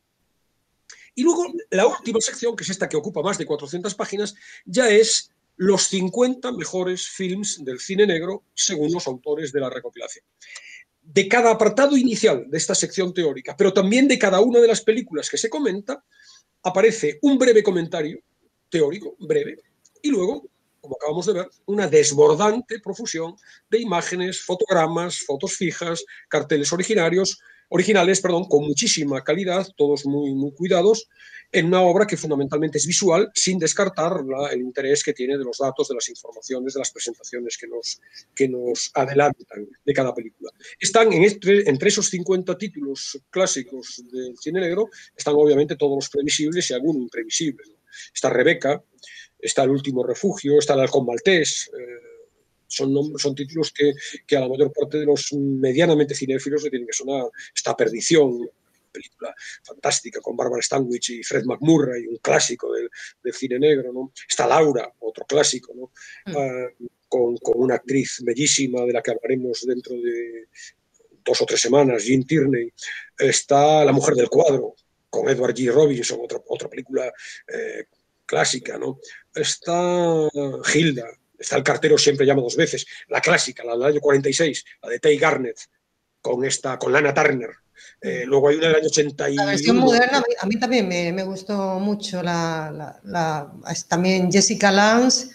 Y luego la última sección, que es esta que ocupa más de cuatrocientas páginas, ya es los cincuenta mejores films del cine negro según los autores de la recopilación. De cada apartado inicial de esta sección teórica, pero también de cada una de las películas que se comenta, aparece un breve comentario teórico, breve, y luego, como acabamos de ver, una desbordante profusión de imágenes, fotogramas, fotos fijas, carteles originarios, originales, perdón, con muchísima calidad, todos muy, muy cuidados, en una obra que fundamentalmente es visual, sin descartar la, el interés que tiene de los datos, de las informaciones, de las presentaciones que nos, que nos adelantan de cada película. Están en este, entre esos cincuenta títulos clásicos del cine negro, están obviamente todos los previsibles y alguno imprevisible, ¿no? Está Rebeca, está El último refugio, está El halcón maltés. Eh, son, son títulos que, que a la mayor parte de los medianamente cinéfilos le tienen que sonar. Está Perdición, película fantástica con Barbara Stanwyck y Fred McMurray, un clásico del, del cine negro, ¿no? Está Laura, otro clásico, ¿no? Mm. Uh, con, con una actriz bellísima de la que hablaremos dentro de dos o tres semanas, Jean Tierney. Está La mujer del cuadro, con Edward G. Robinson, otra, otra película eh, clásica, ¿no? Está Hilda, está El cartero siempre llama dos veces, la clásica, la del año cuarenta y seis, la de Tay Garnett, con, esta, con Lana Turner. Eh, luego hay una del año ochenta y uno. La versión moderna, a mí también me, me gustó mucho, la, la, la, también Jessica Lange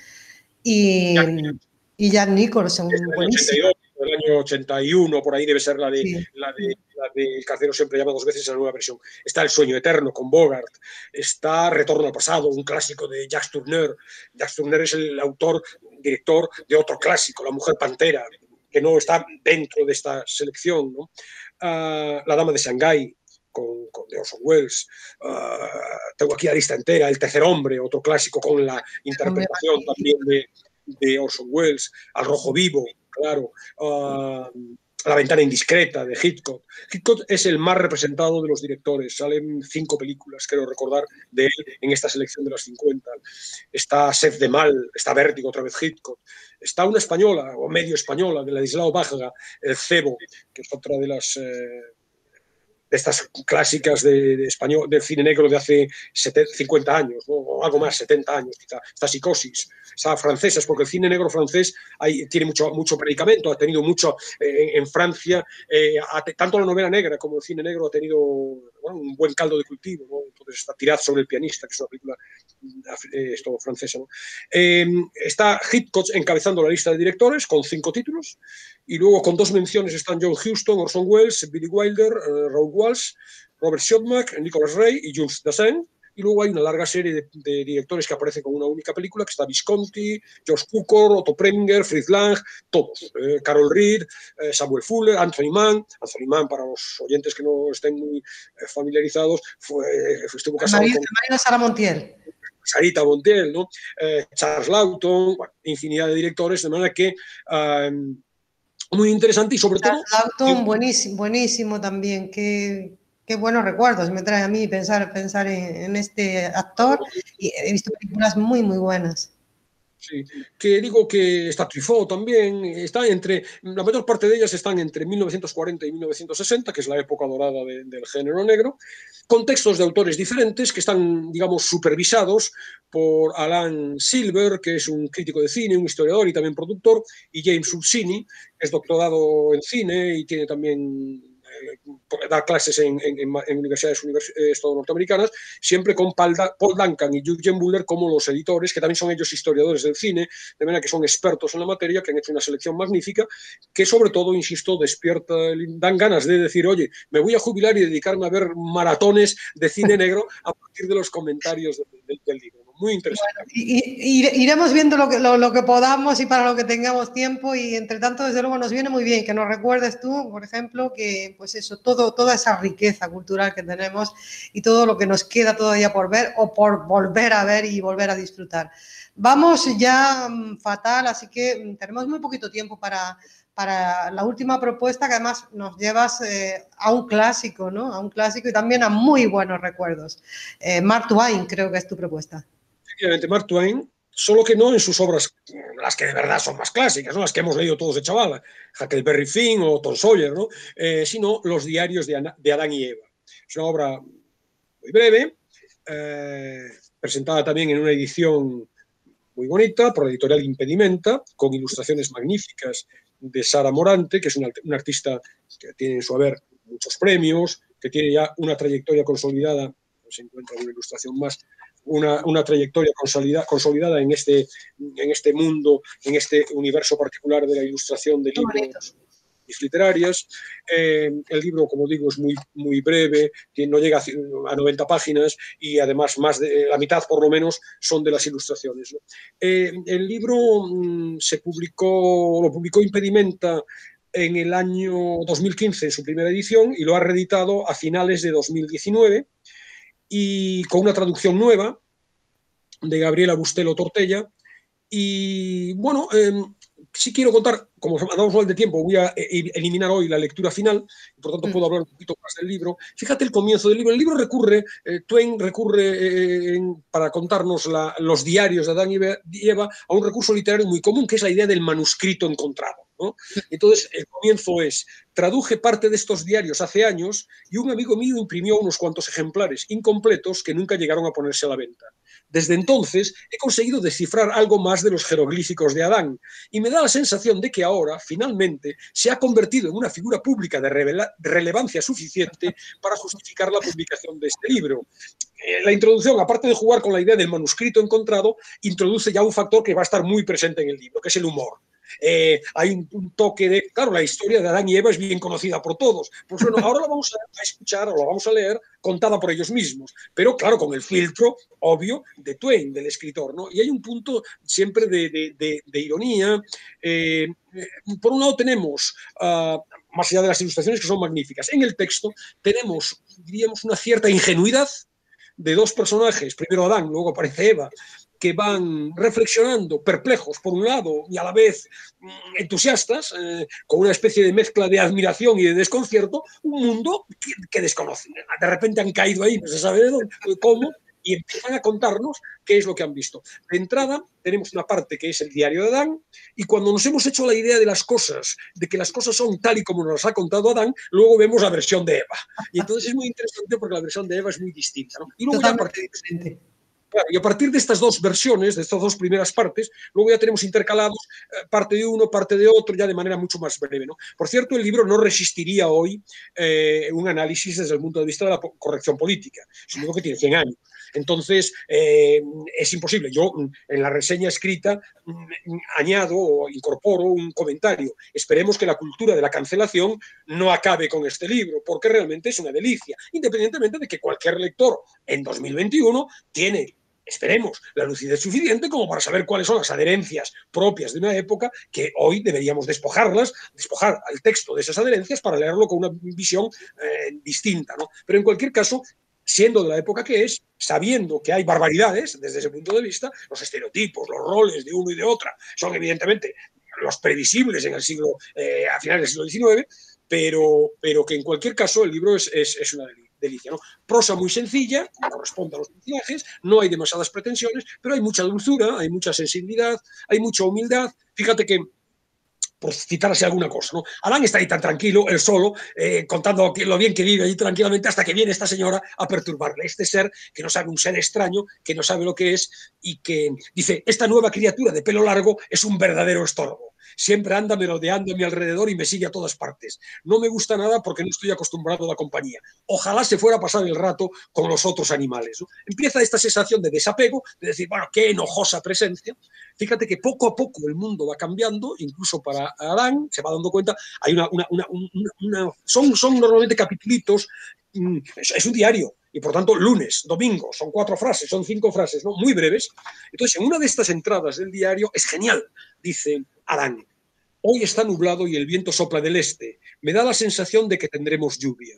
y Jack, y Jack Nicholson. Buenísimo. El año ochenta y uno, por ahí debe ser la de, sí. la de, la de El cartero siempre llama dos veces, en la nueva versión. Está El sueño eterno con Bogart, está Retorno al pasado, un clásico de Jacques Tourneur. Jacques Tourneur es el autor, director de otro clásico, La mujer pantera, que no está dentro de esta selección, ¿no? Uh, La dama de Shanghái, con, con de Orson Welles. Uh, tengo aquí la lista entera. El tercer hombre, otro clásico con la interpretación también de, de Orson Welles. Al rojo vivo, claro. Uh, La ventana indiscreta de Hitchcock. Hitchcock es el más representado de los directores. Salen cinco películas, creo recordar, de él en esta selección de las cincuenta. Está Chef de Mal, está Vértigo, otra vez Hitchcock. Está una española, o medio española, de Ladislao Bájaga, El cebo, que es otra de las... Eh, de estas clásicas de, de español, del cine negro de hace setenta, cincuenta años, ¿no? O algo más, setenta años, quizá. Está Psicosis, está Francesas, porque el cine negro francés hay, tiene mucho, mucho predicamento, ha tenido mucho eh, en Francia, eh, ha, tanto la novela negra como el cine negro ha tenido, bueno, un buen caldo de cultivo, ¿no? Entonces está Tirad sobre el pianista, que es una película eh, esto, francesa, ¿no? Eh, está Hitchcock encabezando la lista de directores con cinco títulos, y luego con dos menciones están John Huston, Orson Welles, Billy Wilder, uh, Raoul Walsh, Robert Siodmak, Nicholas Ray y Jules Dassin. Y luego hay una larga serie de, de directores que aparecen con una única película, que está Visconti, George Cukor, Otto Preminger, Fritz Lang, todos. Eh, Carol Reed, eh, Samuel Fuller, Anthony Mann. Anthony Mann, para los oyentes que no estén muy eh, familiarizados, fue, estuvo casado Marina, con... Marina Sara Montiel. Sarita Montiel, ¿no? Eh, Charles Lawton, bueno, infinidad de directores, de manera que... Um, muy interesante y sobre Charles todo... Lawton, buenísimo, buenísimo también, qué, qué buenos recuerdos me trae a mí pensar, pensar en, en este actor, y he visto películas muy, muy buenas. Sí, que digo que está Truffaut también, está entre, la mayor parte de ellas están entre mil novecientos cuarenta y mil novecientos sesenta, que es la época dorada de, del género negro, con textos de autores diferentes que están, digamos, supervisados por Alan Silver, que es un crítico de cine, un historiador y también productor, y James Ursini, que es doctorado en cine y tiene también... da clases en, en, en universidades univers, eh, norteamericanas, siempre con Paul, Paul Duncan y Eugene Buller como los editores, que también son ellos historiadores del cine, de manera que son expertos en la materia, que han hecho una selección magnífica, que sobre todo, insisto, despierta, dan ganas de decir, oye, me voy a jubilar y dedicarme a ver maratones de cine negro a partir de los comentarios de, de, del libro. Muy interesante. Bueno, y, y, iremos viendo lo que, lo, lo que podamos y para lo que tengamos tiempo, y entre tanto, desde luego, nos viene muy bien que nos recuerdes tú, por ejemplo, que pues eso, todo, toda esa riqueza cultural que tenemos y todo lo que nos queda todavía por ver o por volver a ver y volver a disfrutar. Vamos ya fatal, así que tenemos muy poquito tiempo para, para la última propuesta, que además nos llevas eh, a un clásico, ¿no? A un clásico y también a muy buenos recuerdos. Eh, Mark Twain, creo que es tu propuesta. Efectivamente, Mark Twain, solo que no en sus obras, las que de verdad son más clásicas, ¿no? Las que hemos leído todos de chavala, Huckleberry Finn o Tom Sawyer, ¿no? Eh, sino los diarios de, Ana, de Adán y Eva. Es una obra muy breve, eh, presentada también en una edición muy bonita por la editorial Impedimenta, con ilustraciones magníficas de Sara Morante, que es una, una artista que tiene en su haber muchos premios, que tiene ya una trayectoria consolidada, se encuentra una ilustración más, Una, una trayectoria consolida, consolidada en este, en este mundo, en este universo particular de la ilustración de libros literarias. Eh, el libro, como digo, es muy, muy breve, no llega a noventa páginas y además más de la mitad, por lo menos, son de las ilustraciones, ¿no? Eh, el libro mmm, se publicó, lo publicó Impedimenta en el año dos mil quince, en su primera edición, y lo ha reeditado a finales de dos mil diecinueve, y con una traducción nueva de Gabriela Bustelo Tortella. Y bueno, eh, sí quiero contar, como andamos mal de tiempo, voy a eliminar hoy la lectura final, y por tanto puedo hablar un poquito más del libro. Fíjate el comienzo del libro. El libro recurre, eh, Twain recurre eh, en, para contarnos la, los diarios de Adán y Eva a un recurso literario muy común, que es la idea del manuscrito encontrado, ¿no? Entonces, el comienzo es: traduje parte de estos diarios hace años y un amigo mío imprimió unos cuantos ejemplares incompletos que nunca llegaron a ponerse a la venta. Desde entonces he conseguido descifrar algo más de los jeroglíficos de Adán y me da la sensación de que ahora, finalmente, se ha convertido en una figura pública de relevancia suficiente para justificar la publicación de este libro. La introducción, aparte de jugar con la idea del manuscrito encontrado, introduce ya un factor que va a estar muy presente en el libro, que es el humor. Eh, hay un, un toque de... Claro, la historia de Adán y Eva es bien conocida por todos. Pues bueno, ahora la vamos a, a escuchar o la vamos a leer contada por ellos mismos, pero claro, con el filtro obvio de Twain, del escritor, ¿no? Y hay un punto siempre de, de, de, de ironía. Eh, por un lado tenemos, uh, más allá de las ilustraciones que son magníficas, en el texto tenemos, diríamos, una cierta ingenuidad de dos personajes, primero Adán, luego aparece Eva, que van reflexionando, perplejos por un lado y a la vez entusiastas, eh, con una especie de mezcla de admiración y de desconcierto, un mundo que, que desconocen. De repente han caído ahí, no se sabe de dónde, cómo, y empiezan a contarnos qué es lo que han visto. De entrada, tenemos una parte que es el diario de Adán, y cuando nos hemos hecho la idea de las cosas, de que las cosas son tal y como nos las ha contado Adán, luego vemos la versión de Eva. Y entonces es muy interesante porque la versión de Eva es muy distinta, ¿no? Y luego ya a partir de... Claro, y a partir de estas dos versiones, de estas dos primeras partes, luego ya tenemos intercalados eh, parte de uno, parte de otro, ya de manera mucho más breve, ¿no? Por cierto, el libro no resistiría hoy eh, un análisis desde el punto de vista de la corrección política. Es un libro que tiene cien años. Entonces, eh, es imposible. Yo, en la reseña escrita, añado o incorporo un comentario. Esperemos que la cultura de la cancelación no acabe con este libro, porque realmente es una delicia, independientemente de que cualquier lector en dos mil veintiuno tiene, esperemos, la lucidez suficiente como para saber cuáles son las adherencias propias de una época que hoy deberíamos despojarlas, despojar al texto de esas adherencias para leerlo con una visión eh, distinta, ¿no? Pero en cualquier caso, siendo de la época que es, sabiendo que hay barbaridades desde ese punto de vista, los estereotipos, los roles de uno y de otra son evidentemente los previsibles en el siglo, eh, a finales del siglo diecinueve, pero, pero que en cualquier caso el libro es, es, es una delicia, ¿no? Prosa muy sencilla, corresponde a los personajes, no hay demasiadas pretensiones, pero hay mucha dulzura, hay mucha sensibilidad, hay mucha humildad. Fíjate que, por citar así alguna cosa, ¿no? Adán está ahí tan tranquilo, él solo, eh, contando lo bien que vive allí tranquilamente, hasta que viene esta señora a perturbarle. Este ser que no sabe, un ser extraño, que no sabe lo que es y que dice, esta nueva criatura de pelo largo es un verdadero estorbo. Siempre anda merodeando a mi alrededor y me sigue a todas partes. No me gusta nada porque no estoy acostumbrado a la compañía. Ojalá se fuera a pasar el rato con los otros animales, ¿no? Empieza esta sensación de desapego, de decir, bueno, qué enojosa presencia. Fíjate que poco a poco el mundo va cambiando, incluso para Adán, se va dando cuenta, hay una, una, una, una, una son, son normalmente capitulitos, es, es un diario, y por tanto lunes, domingo, son cuatro frases, son cinco frases, ¿no? Muy breves. Entonces, en una de estas entradas del diario, es genial, dice Adán, hoy está nublado y el viento sopla del este, me da la sensación de que tendremos lluvia.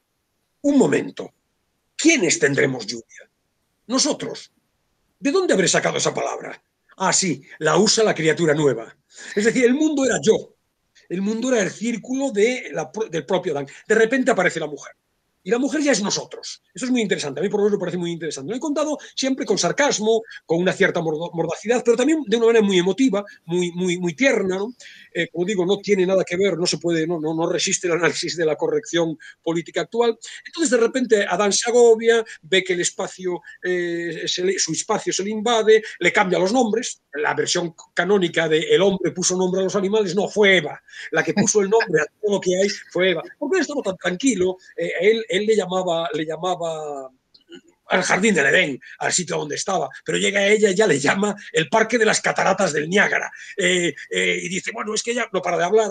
Un momento, ¿quiénes tendremos lluvia? Nosotros. ¿De dónde habré sacado esa palabra? Ah, sí, la usa la criatura nueva. Es decir, el mundo era yo, el mundo era el círculo de la, del propio Adán. De repente aparece la mujer. Y la mujer ya es nosotros. Eso es muy interesante. A mí por lo menos me parece muy interesante. Lo he contado siempre con sarcasmo, con una cierta mordacidad, pero también de una manera muy emotiva, muy, muy, muy tierna, ¿no? Eh, como digo, no tiene nada que ver, no se puede, no, no, no resiste el análisis de la corrección política actual. Entonces, de repente, Adán se agobia, ve que el espacio, eh, se le, su espacio se le invade, le cambia los nombres. La versión canónica de el hombre puso nombre a los animales, no, fue Eva. La que puso el nombre a todo lo que hay fue Eva. ¿Por qué estaba tan tranquilo? Eh, él Él le llamaba, le llamaba al jardín del Edén, al sitio donde estaba, pero llega ella y ya le llama el parque de las cataratas del Niágara. Eh, eh, y dice, bueno, es que ella no para de hablar.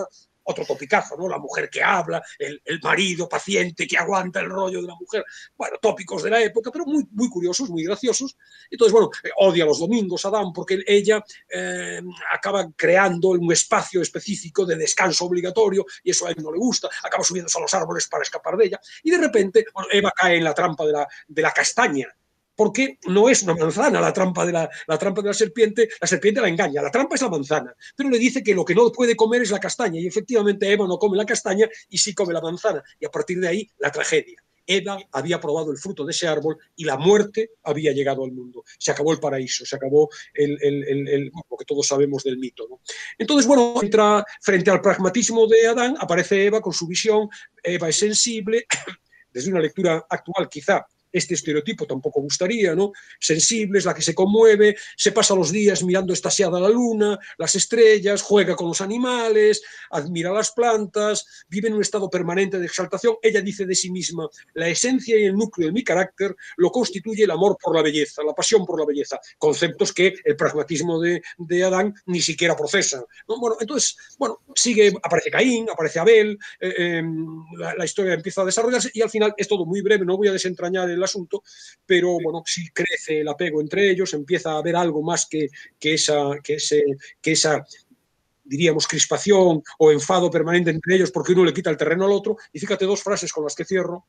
otro topicazo, ¿no? La mujer que habla, el, el marido paciente que aguanta el rollo de la mujer. Bueno, tópicos de la época, pero muy, muy curiosos, muy graciosos. Entonces, bueno, eh, odia los domingos Adán porque ella eh, acaba creando un espacio específico de descanso obligatorio y eso a él no le gusta, acaba subiéndose a los árboles para escapar de ella y de repente, bueno, Eva cae en la trampa de la, de la castaña. Porque no es una manzana la trampa, de la, la trampa de la serpiente, la serpiente la engaña, la trampa es la manzana, pero le dice que lo que no puede comer es la castaña, y efectivamente Eva no come la castaña y sí come la manzana, y a partir de ahí la tragedia. Eva había probado el fruto de ese árbol y la muerte había llegado al mundo. Se acabó el paraíso, se acabó el, el, el, el, lo que todos sabemos del mito, ¿no? Entonces, bueno, entra frente al pragmatismo de Adán, aparece Eva con su visión. Eva es sensible, desde una lectura actual quizá, este estereotipo tampoco gustaría, ¿no? Sensible, es la que se conmueve, se pasa los días mirando extasiada la luna, las estrellas, juega con los animales, admira las plantas, vive en un estado permanente de exaltación. Ella dice de sí misma, la esencia y el núcleo de mi carácter lo constituye el amor por la belleza, la pasión por la belleza, conceptos que el pragmatismo de, de Adán ni siquiera procesa, ¿no? Bueno, entonces, bueno, sigue, aparece Caín, aparece Abel, eh, eh, la, la historia empieza a desarrollarse y al final es todo muy breve, no voy a desentrañar el asunto, pero bueno, sí crece el apego entre ellos, empieza a haber algo más que, que, esa, que, ese, que esa, diríamos, crispación o enfado permanente entre ellos porque uno le quita el terreno al otro. Y fíjate, dos frases con las que cierro.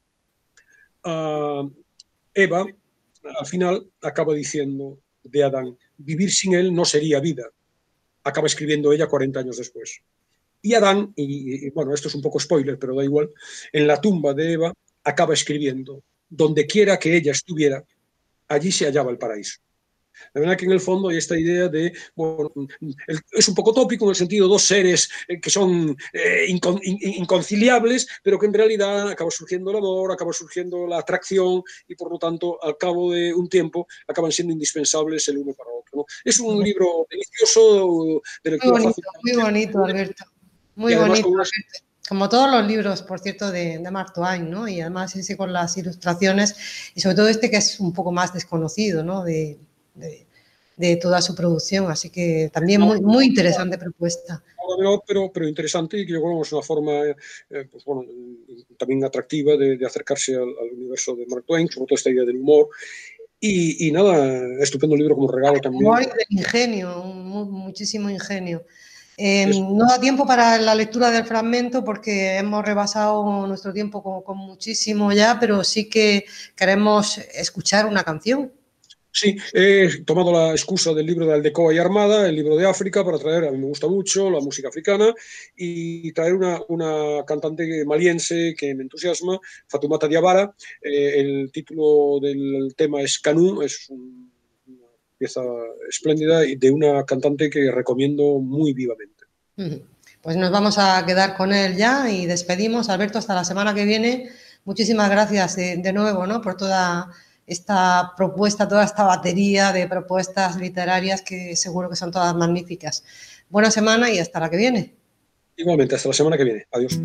Uh, Eva, al final, acaba diciendo de Adán, vivir sin él no sería vida. Acaba escribiendo ella cuarenta años después. Y Adán, y, y bueno, esto es un poco spoiler, pero da igual, en la tumba de Eva acaba escribiendo, donde quiera que ella estuviera, allí se hallaba el paraíso. La verdad que en el fondo hay esta idea de, bueno, el, es un poco tópico en el sentido de dos seres eh, que son eh, incon, in, inconciliables, pero que en realidad acaba surgiendo el amor, acaba surgiendo la atracción y por lo tanto al cabo de un tiempo acaban siendo indispensables el uno para el otro, ¿no? Es un libro delicioso, de lectura muy bonito, fácil. Muy bonito, Alberto. Muy bonito, unas... Alberto. Como todos los libros, por cierto, de, de Mark Twain, ¿no? Y además ese con las ilustraciones y sobre todo este que es un poco más desconocido, ¿no? De, de, de toda su producción, así que también muy, muy interesante propuesta. No, pero, pero interesante y que yo creo que es una forma eh, pues bueno, también atractiva de, de acercarse al, al universo de Mark Twain, sobre todo esta idea del humor. Y, y nada, estupendo libro como regalo también. Humor y del ingenio, un, muchísimo ingenio. Eh, no da tiempo para la lectura del fragmento porque hemos rebasado nuestro tiempo con, con muchísimo ya, pero sí que queremos escuchar una canción. Sí, he tomado la excusa del libro de Aldecoa y Armada, el libro de África, para traer, a mí me gusta mucho la música africana, y traer una, una cantante maliense que me entusiasma, Fatoumata Diawara. Eh, el título del tema es Canú, es un pieza espléndida y de una cantante que recomiendo muy vivamente. Pues nos vamos a quedar con él ya y despedimos. Alberto, hasta la semana que viene. Muchísimas gracias de, de nuevo, ¿no? Por toda esta propuesta, toda esta batería de propuestas literarias que seguro que son todas magníficas. Buena semana y hasta la que viene. Igualmente, hasta la semana que viene. Adiós.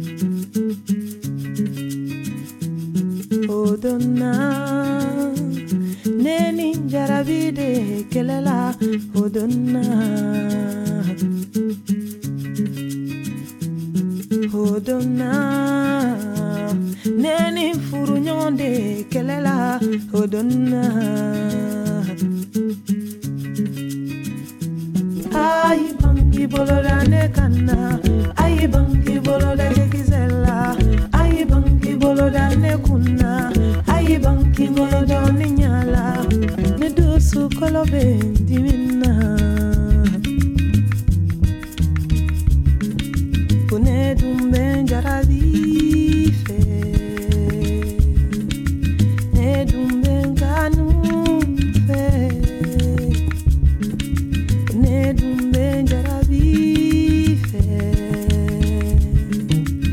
Neni jarabide kelela hodonna hodonna neni furunyonde kelela hodonna ay bangi bolodane kana ay bangi bolodane kizela ay bangi bolodane kunna ay bangi bolodane nyala ne dosu kolobe dimina kune dumbe jarabi fe ne dumbe nganu fe ne dumbe jarabi fe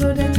bolo de